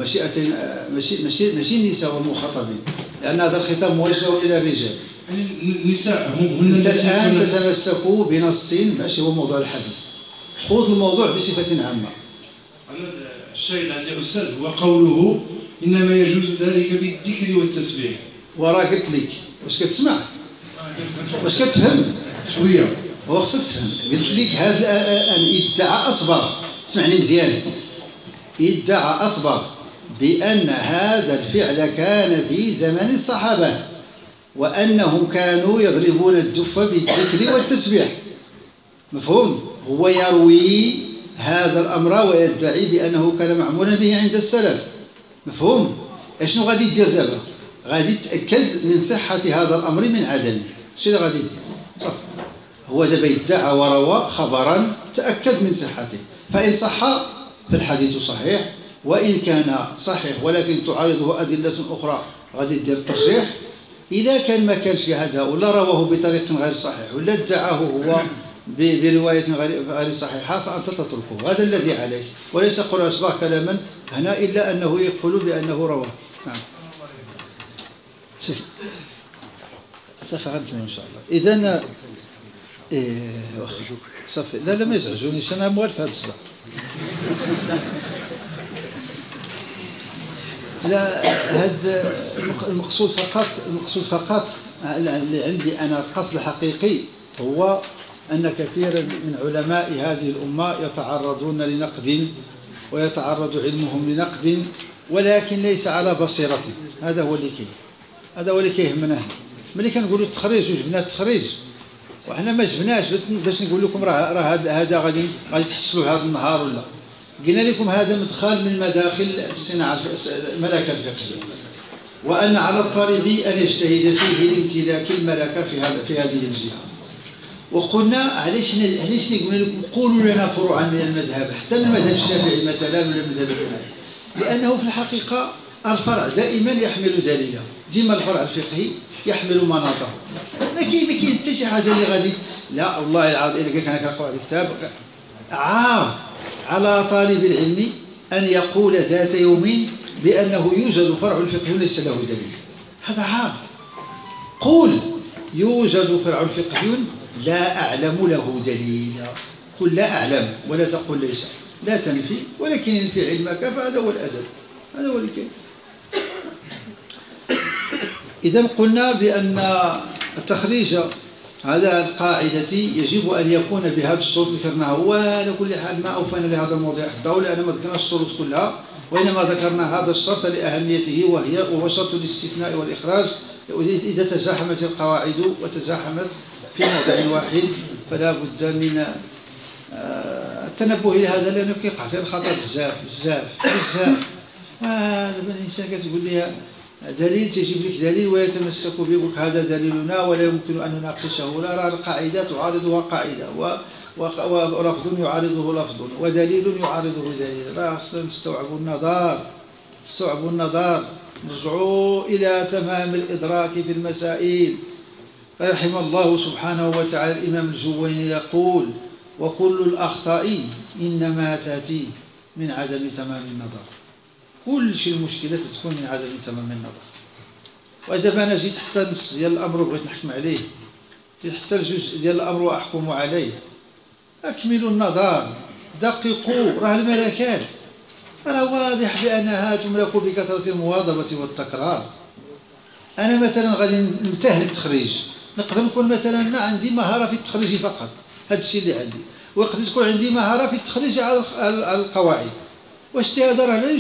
ماشي النساء والمخاطبين، لأن هذا الخطاب موجه إلى الرجال. يعني النساء هن أنت الآن تتمسكوا بنص ماشي هو موضوع الحديث. خذ الموضوع بصفة عامة. الشيء عندي أستاذ هو قوله إنما يجوز ذلك بالذكر والتسبيح. وراه قلت لك واش كتسمع؟ واش كتفهم؟ شوية. هو خصك تفهم. قلت لك هذا ادعى أصبغ، اسمعني مزيان، ادعى أصبغ بأن هذا الفعل كان في زمن الصحابة، وأنهم كانوا يضربون الدف بالذكر والتسبيح. مفهوم؟ هو يروي هذا الأمر ويدعي بأنه كان معمولا به عند السلف. مفهوم؟ اشنو غادي دير دابا؟ غادي تأكد من صحة هذا الأمر من عدمه. شنو غادي دير؟ هو دابا يدعى وروى خبرا تأكد من صحته، فإن صح فالحديث صحيح، وإن كان صحيح ولكن تعارضه أدلة أخرى غادي دير الترجيح. إذا كان ما كانش هذا ولا رواه بطريق غير صحيح ولا ادعاه هو برواية غير صحيحة فأنت تتركه. هذا الذي عليك، وليس قول أصبح كلاما هنا إلا أنه يقول بأنه رواه. نعم. صافي غنتمم إن شاء الله. إذن صافي. لا ما يزعجونيش، أنا موالف هذا الصباح. لا هذا المقصود فقط اللي عندي أنا القصد الحقيقي هو أن كثيرا من علماء هذه الأمة يتعرضون لنقد ويتعرض علمهم لنقد، ولكن ليس على بصيرة. هذا هو اللي كيهمنا. ملي كنقولوا التخريج وجبنا التخريج، وحنا ما جبناش باش نقول لكم راه هذا غادي تحصلوا هذا النهار ولا. قلنا لكم هذا مدخل من مداخل الصناعة الملكة الفقهية، وأن على الطالب أن يجتهد فيه لامتلاك الملكة في هذه الجهة. وقلنا علاش نقول لكم قولوا لنا فروعا من المذهب، حتى من المذهب الشافعي مثلا ولا المذهب الحنبلي، لأنه في الحقيقة الفرع دائما يحمل دليلا، ديما الفرع الفقهي يحمل مناطه. ما كاين حتى شي حاجه اللي غادي، لا والله العظيم الا كان كنقرا هذا الكتاب عار على طالب العلم ان يقول ذات يوم بانه يوجد فرع الفقهي ليس له دليل. هذا عار. قل يوجد فرع فقهي لا اعلم له دليلا، قل لا اعلم ولا تقل ليس، لا تنفي ولكن ينفي علمك، فهذا هو الادب، هذا هو الكلام. إذا قلنا بأن التخريج هذا القاعدة يجب أن يكون بهذا الشروط اللي ذكرناها. وعلى كل حال ما أوفينا لهذا الموضوع حده، لأن ما ذكرنا الشروط كلها، وإنما ذكرنا هذا الشرط لأهميته، وهو شرط الاستثناء والإخراج. إذا تزاحمت القواعد وتزاحمت في موضع واحد فلا بد من التنبه لهذا، لأنه كيقع فيه الخطأ بزاف. هذا الإنسان كتقول لها دليل، تجيب لك دليل ويتمسك به، يقول هذا دليلنا ولا يمكن أن نناقشه، لا القاعدة تعارضها قاعدة، ولفظ يعارضه لفظ، ودليل يعارضه دليل. لا خصنا نستوعبوا النظر، نرجعوا إلى تمام الإدراك في المسائل. فرحم الله سبحانه وتعالى الإمام الجويني يقول: وكل الأخطاء إنما تأتي من عدم تمام النظر. كل شيء المشكلة تكون من عدم تمام النظر. وإذا أنا جيت حتى النص ديال الأمر وبغيت نحكم عليه، جيت حتى الجزء ديال الأمر وأحكم عليه، أكملوا النظر، دققوا. راه الملكات راه واضح بأنها تملك بكثرة المواظبة والتكرار. أنا مثلا غادي نمتهن التخريج، نقدر نكون مثلا ما عندي مهارة في التخريج فقط، هذا الشيء اللي عندي، ويقدر تكون عندي مهارة في التخريج على القواعد. واجتهاد راه لا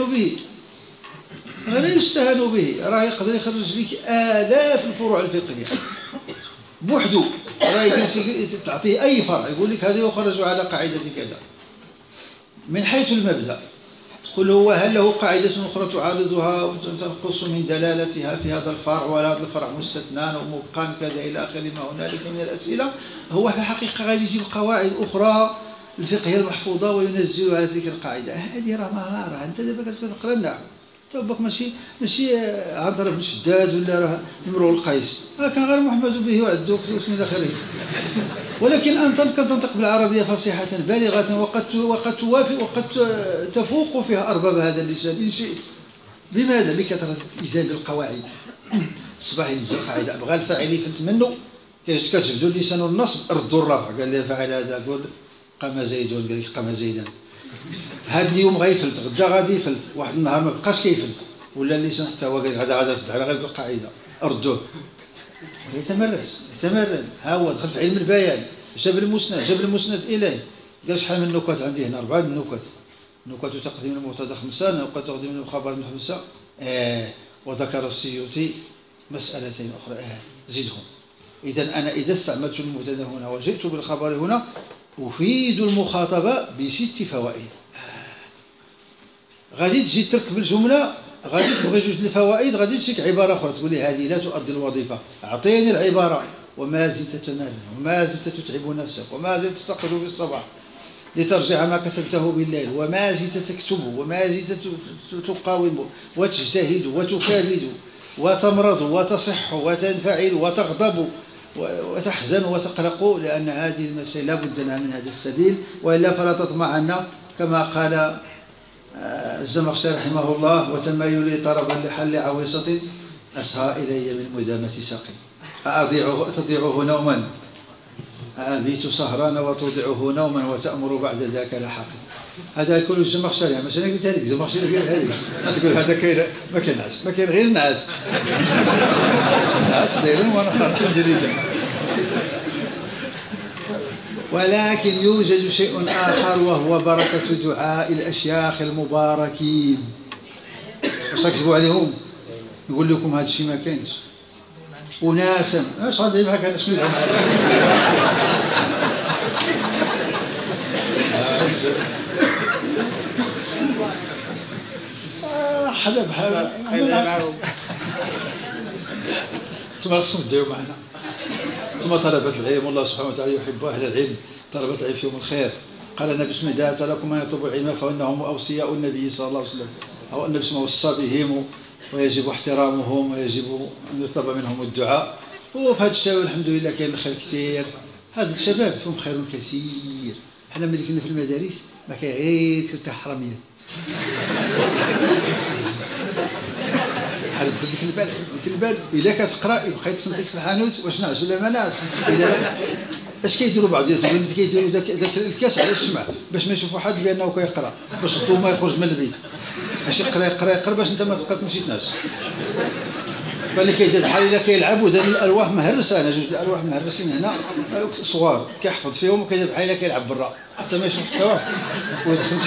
يستهان به، راه يقدر يخرج لك آلاف الفروع الفقهية بوحدو. راه تعطيه أي فرع يقول لك هذا يخرج على قاعدة كذا من حيث المبدأ. تقول هو هل له قاعدة أخرى تعارضها وتنقص من دلالتها في هذا الفرع، ولا هذا الفرع مستثنى ومبقى كذا إلى آخر ما هنالك من الأسئلة. هو في الحقيقة غادي يجيب قواعد أخرى الفقهية المحفوظة وينزل على تلك القاعدة. هذه راه مهارة. أنت دابا كتقرا النحو توبك ماشي عذر بن شداد ولا راه امرؤ القيس، كان غير محمد به وعدوك واسم إلى آخره. ولكن أنت كتنطق بالعربية فصيحة بالغة، وقد توافق وقد تفوق فيها أرباب هذا اللسان إن شئت. بماذا؟ بكثرة الالتزام بالقواعد. الصباح ينزل قاعدة بغى الفاعل يفلت منه، كتجبدوا اللسان والنصب ردوا الرفع، قال لي فعل هذا، قول قام زيد، قال لك قام زيدا. هذا اليوم غيفلت، غدا غادي يفلت، واحد النهار ما بقاش كيفلت، ولا اللسان حتى هو قال غدا صدع على غير بالقاعدة، ردوه. يتمرن. ها هو دخل في علم البيان، جاب المسند إليه، قال شحال من نكات عندي هنا؟ 4 نكات. نكات تقديم المبتدا 5، نكات تقديم الخبر 5. وذكر السيوطي مسألتين أخرى، زدهم. إذا إذا استعملت المبتدا هنا وجئت بالخبر هنا أفيد المخاطبة ب6 فوائد. غادي تجي تركب الجملة، غادي تبغي جوج الفوائد، غادي تجيك عبارة أخرى تقول لي هذه لا تؤدي الوظيفة، أعطيني العبارة. وما زلت تنال، وما زلت تتعب نفسك، وما زلت تستيقظ في الصباح لترجع ما كتبته بالليل، وما زلت تكتب، وما زلت تقاوم وتجتهد وتكابد وتمرض وتصح وتنفعل وتغضب وتحزن وتقلق، لأن هذه المسائل لا بد لها من هذا السبيل، وإلا فلا تطمعن كما قال الزمخشري رحمه الله: وتمايلي طربا لحل عويصة أسهى إلي من مدامة ساقي. تضيعه نوما، أبيت سهران وتضيعه نوما، وتأمر بعد ذاك لحقي. هذا يكون الزمخشري، ماشي أنا قلت هذيك، الزمخشري قال هذيك. تقول هذا كاين ما كاين نعاس، ما كاين غير النعاس. النعاس دايرين وانا الحمد لله. ولكن يوجد شيء آخر وهو بركة دعاء الأشياخ المباركين. واش كتبوا عليهم؟ نقول لكم هذا الشيء ما كاينش. أناسا اش غادي بحال شنو يدعوا حدا بحال ثم خصهم تدعوا معنا. ثم طلبة العلم، والله سبحانه وتعالى يحب أهل العلم، طلبة العلم فيهم الخير. قال النبي صلى الله عليه وسلم: لكم من يطلب العلم فإنهم أوصياء النبي صلى الله عليه وسلم، أو النبي صلى الله عليه وسلم وصى بهم ويجب احترامهم ويجب أن يطلب منهم الدعاء. وفي هذا الشباب الحمد لله كاين الخير كثير. هذا الشباب فيهم خير كثير. حنا ملي كنا في المدارس ما كاين غير ثلاثة حراميات. حرد ديك البال، ديك البال الا كتقرا يبقى يتصنت لك في الحانوت واش نعس ولا ما نعس. الا اش كيديروا بعضياتهم؟ كيديروا داك الكاس على الشمع باش ما يشوفوا حد بانه كيقرا، باش الضو ما يخرج من البيت، باش يقرا باش انت ما تبقى تمشي تنعس. فاللي كيدير بحال الا كيلعب ودار الالواح مهرسه، انا جوج الالواح مهرسين هنا صغار كيحفظ فيهم وكيدير بحال الا كيلعب برا حتى ما يشوف حتى واحد ويدخل.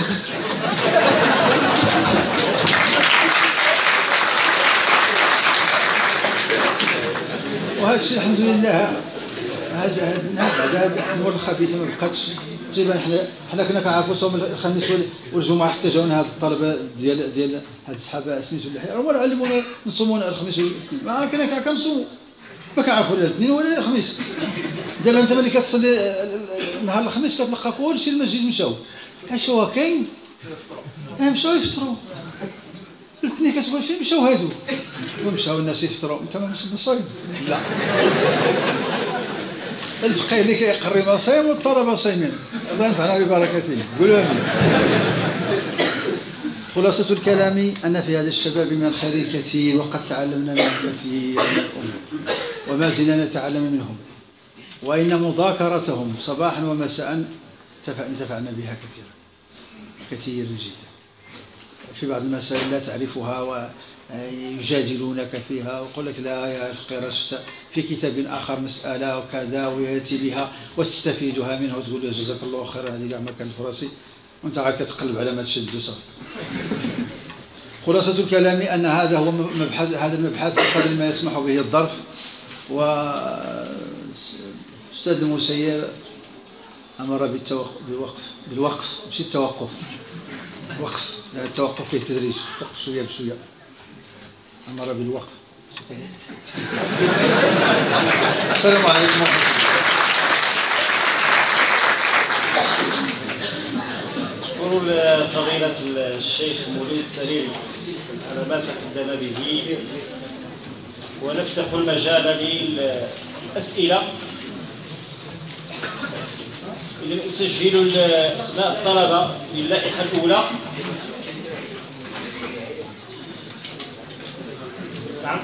وهذا الشيء الحمد لله هذا الامور الخبيثه ما بقاتش. تقريبا حنا كنا كنعرفوا صوم الخميس والجمعه، حتى جاونا هاد الطلبه ديال هاد الصحابه سنيت ولا هما اللي علمونا نصوموا الخميس. ما كنا كنصوموا، ما كنعرفوا لا الاثنين ولا الخميس. دابا انت ملي كتصلي نهار الخميس كتلقى كلشي المسجد مشاو. اش هو كاين؟ مشاو يفطروا. الاثنين كتقول فين مشاو هادو؟ ومشاو الناس يفطروا. انت ما صايم؟ لا. الفقيه اللي كيقري ما صايم والطلبه صايمين. الله ينفعنا ببركاتهم. قولوا امين. خلاصة الكلام أن في هذا الشباب من الخير الكثير، وقد تعلمنا منه كثير من الأمور وما زلنا نتعلم منهم، وإن مذاكرتهم صباحا ومساء انتفعنا بها كثيرا جدا. في بعض المسائل لا تعرفها ويجادلونك فيها ويقول لك لا يا فقير شفت في كتاب آخر مسألة وكذا ويأتي بها وتستفيدها منه وتقول له جزاك الله خيرا، هذه كاع ما كانت في راسي، وانت عاد كتقلب على ما تشد وصافي. خلاصة الكلام أن هذا هو هذا المبحث بقدر ما يسمح به الظرف. وأستاذ المسير أمر بالوقف ماشي التوقف، وقف، التوقف فيه التدريج، توقف شوية بشوية. أمر بالوقف. السلام عليكم ورحمة الله. أشكر فضيلة الشيخ مولود السليم على ما تقدم به، ونفتح المجال للأسئلة. نسجل أسماء الطلبة للائحة الأولى. نعم.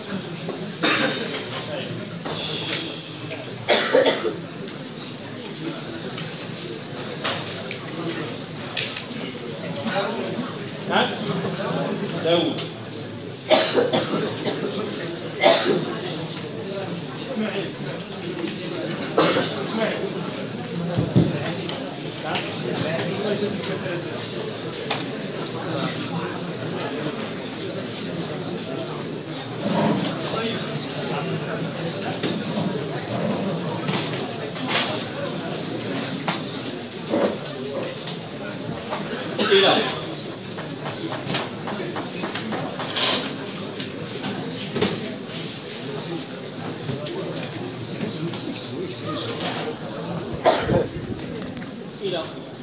نعم. داود. أسئلة. أسئلة.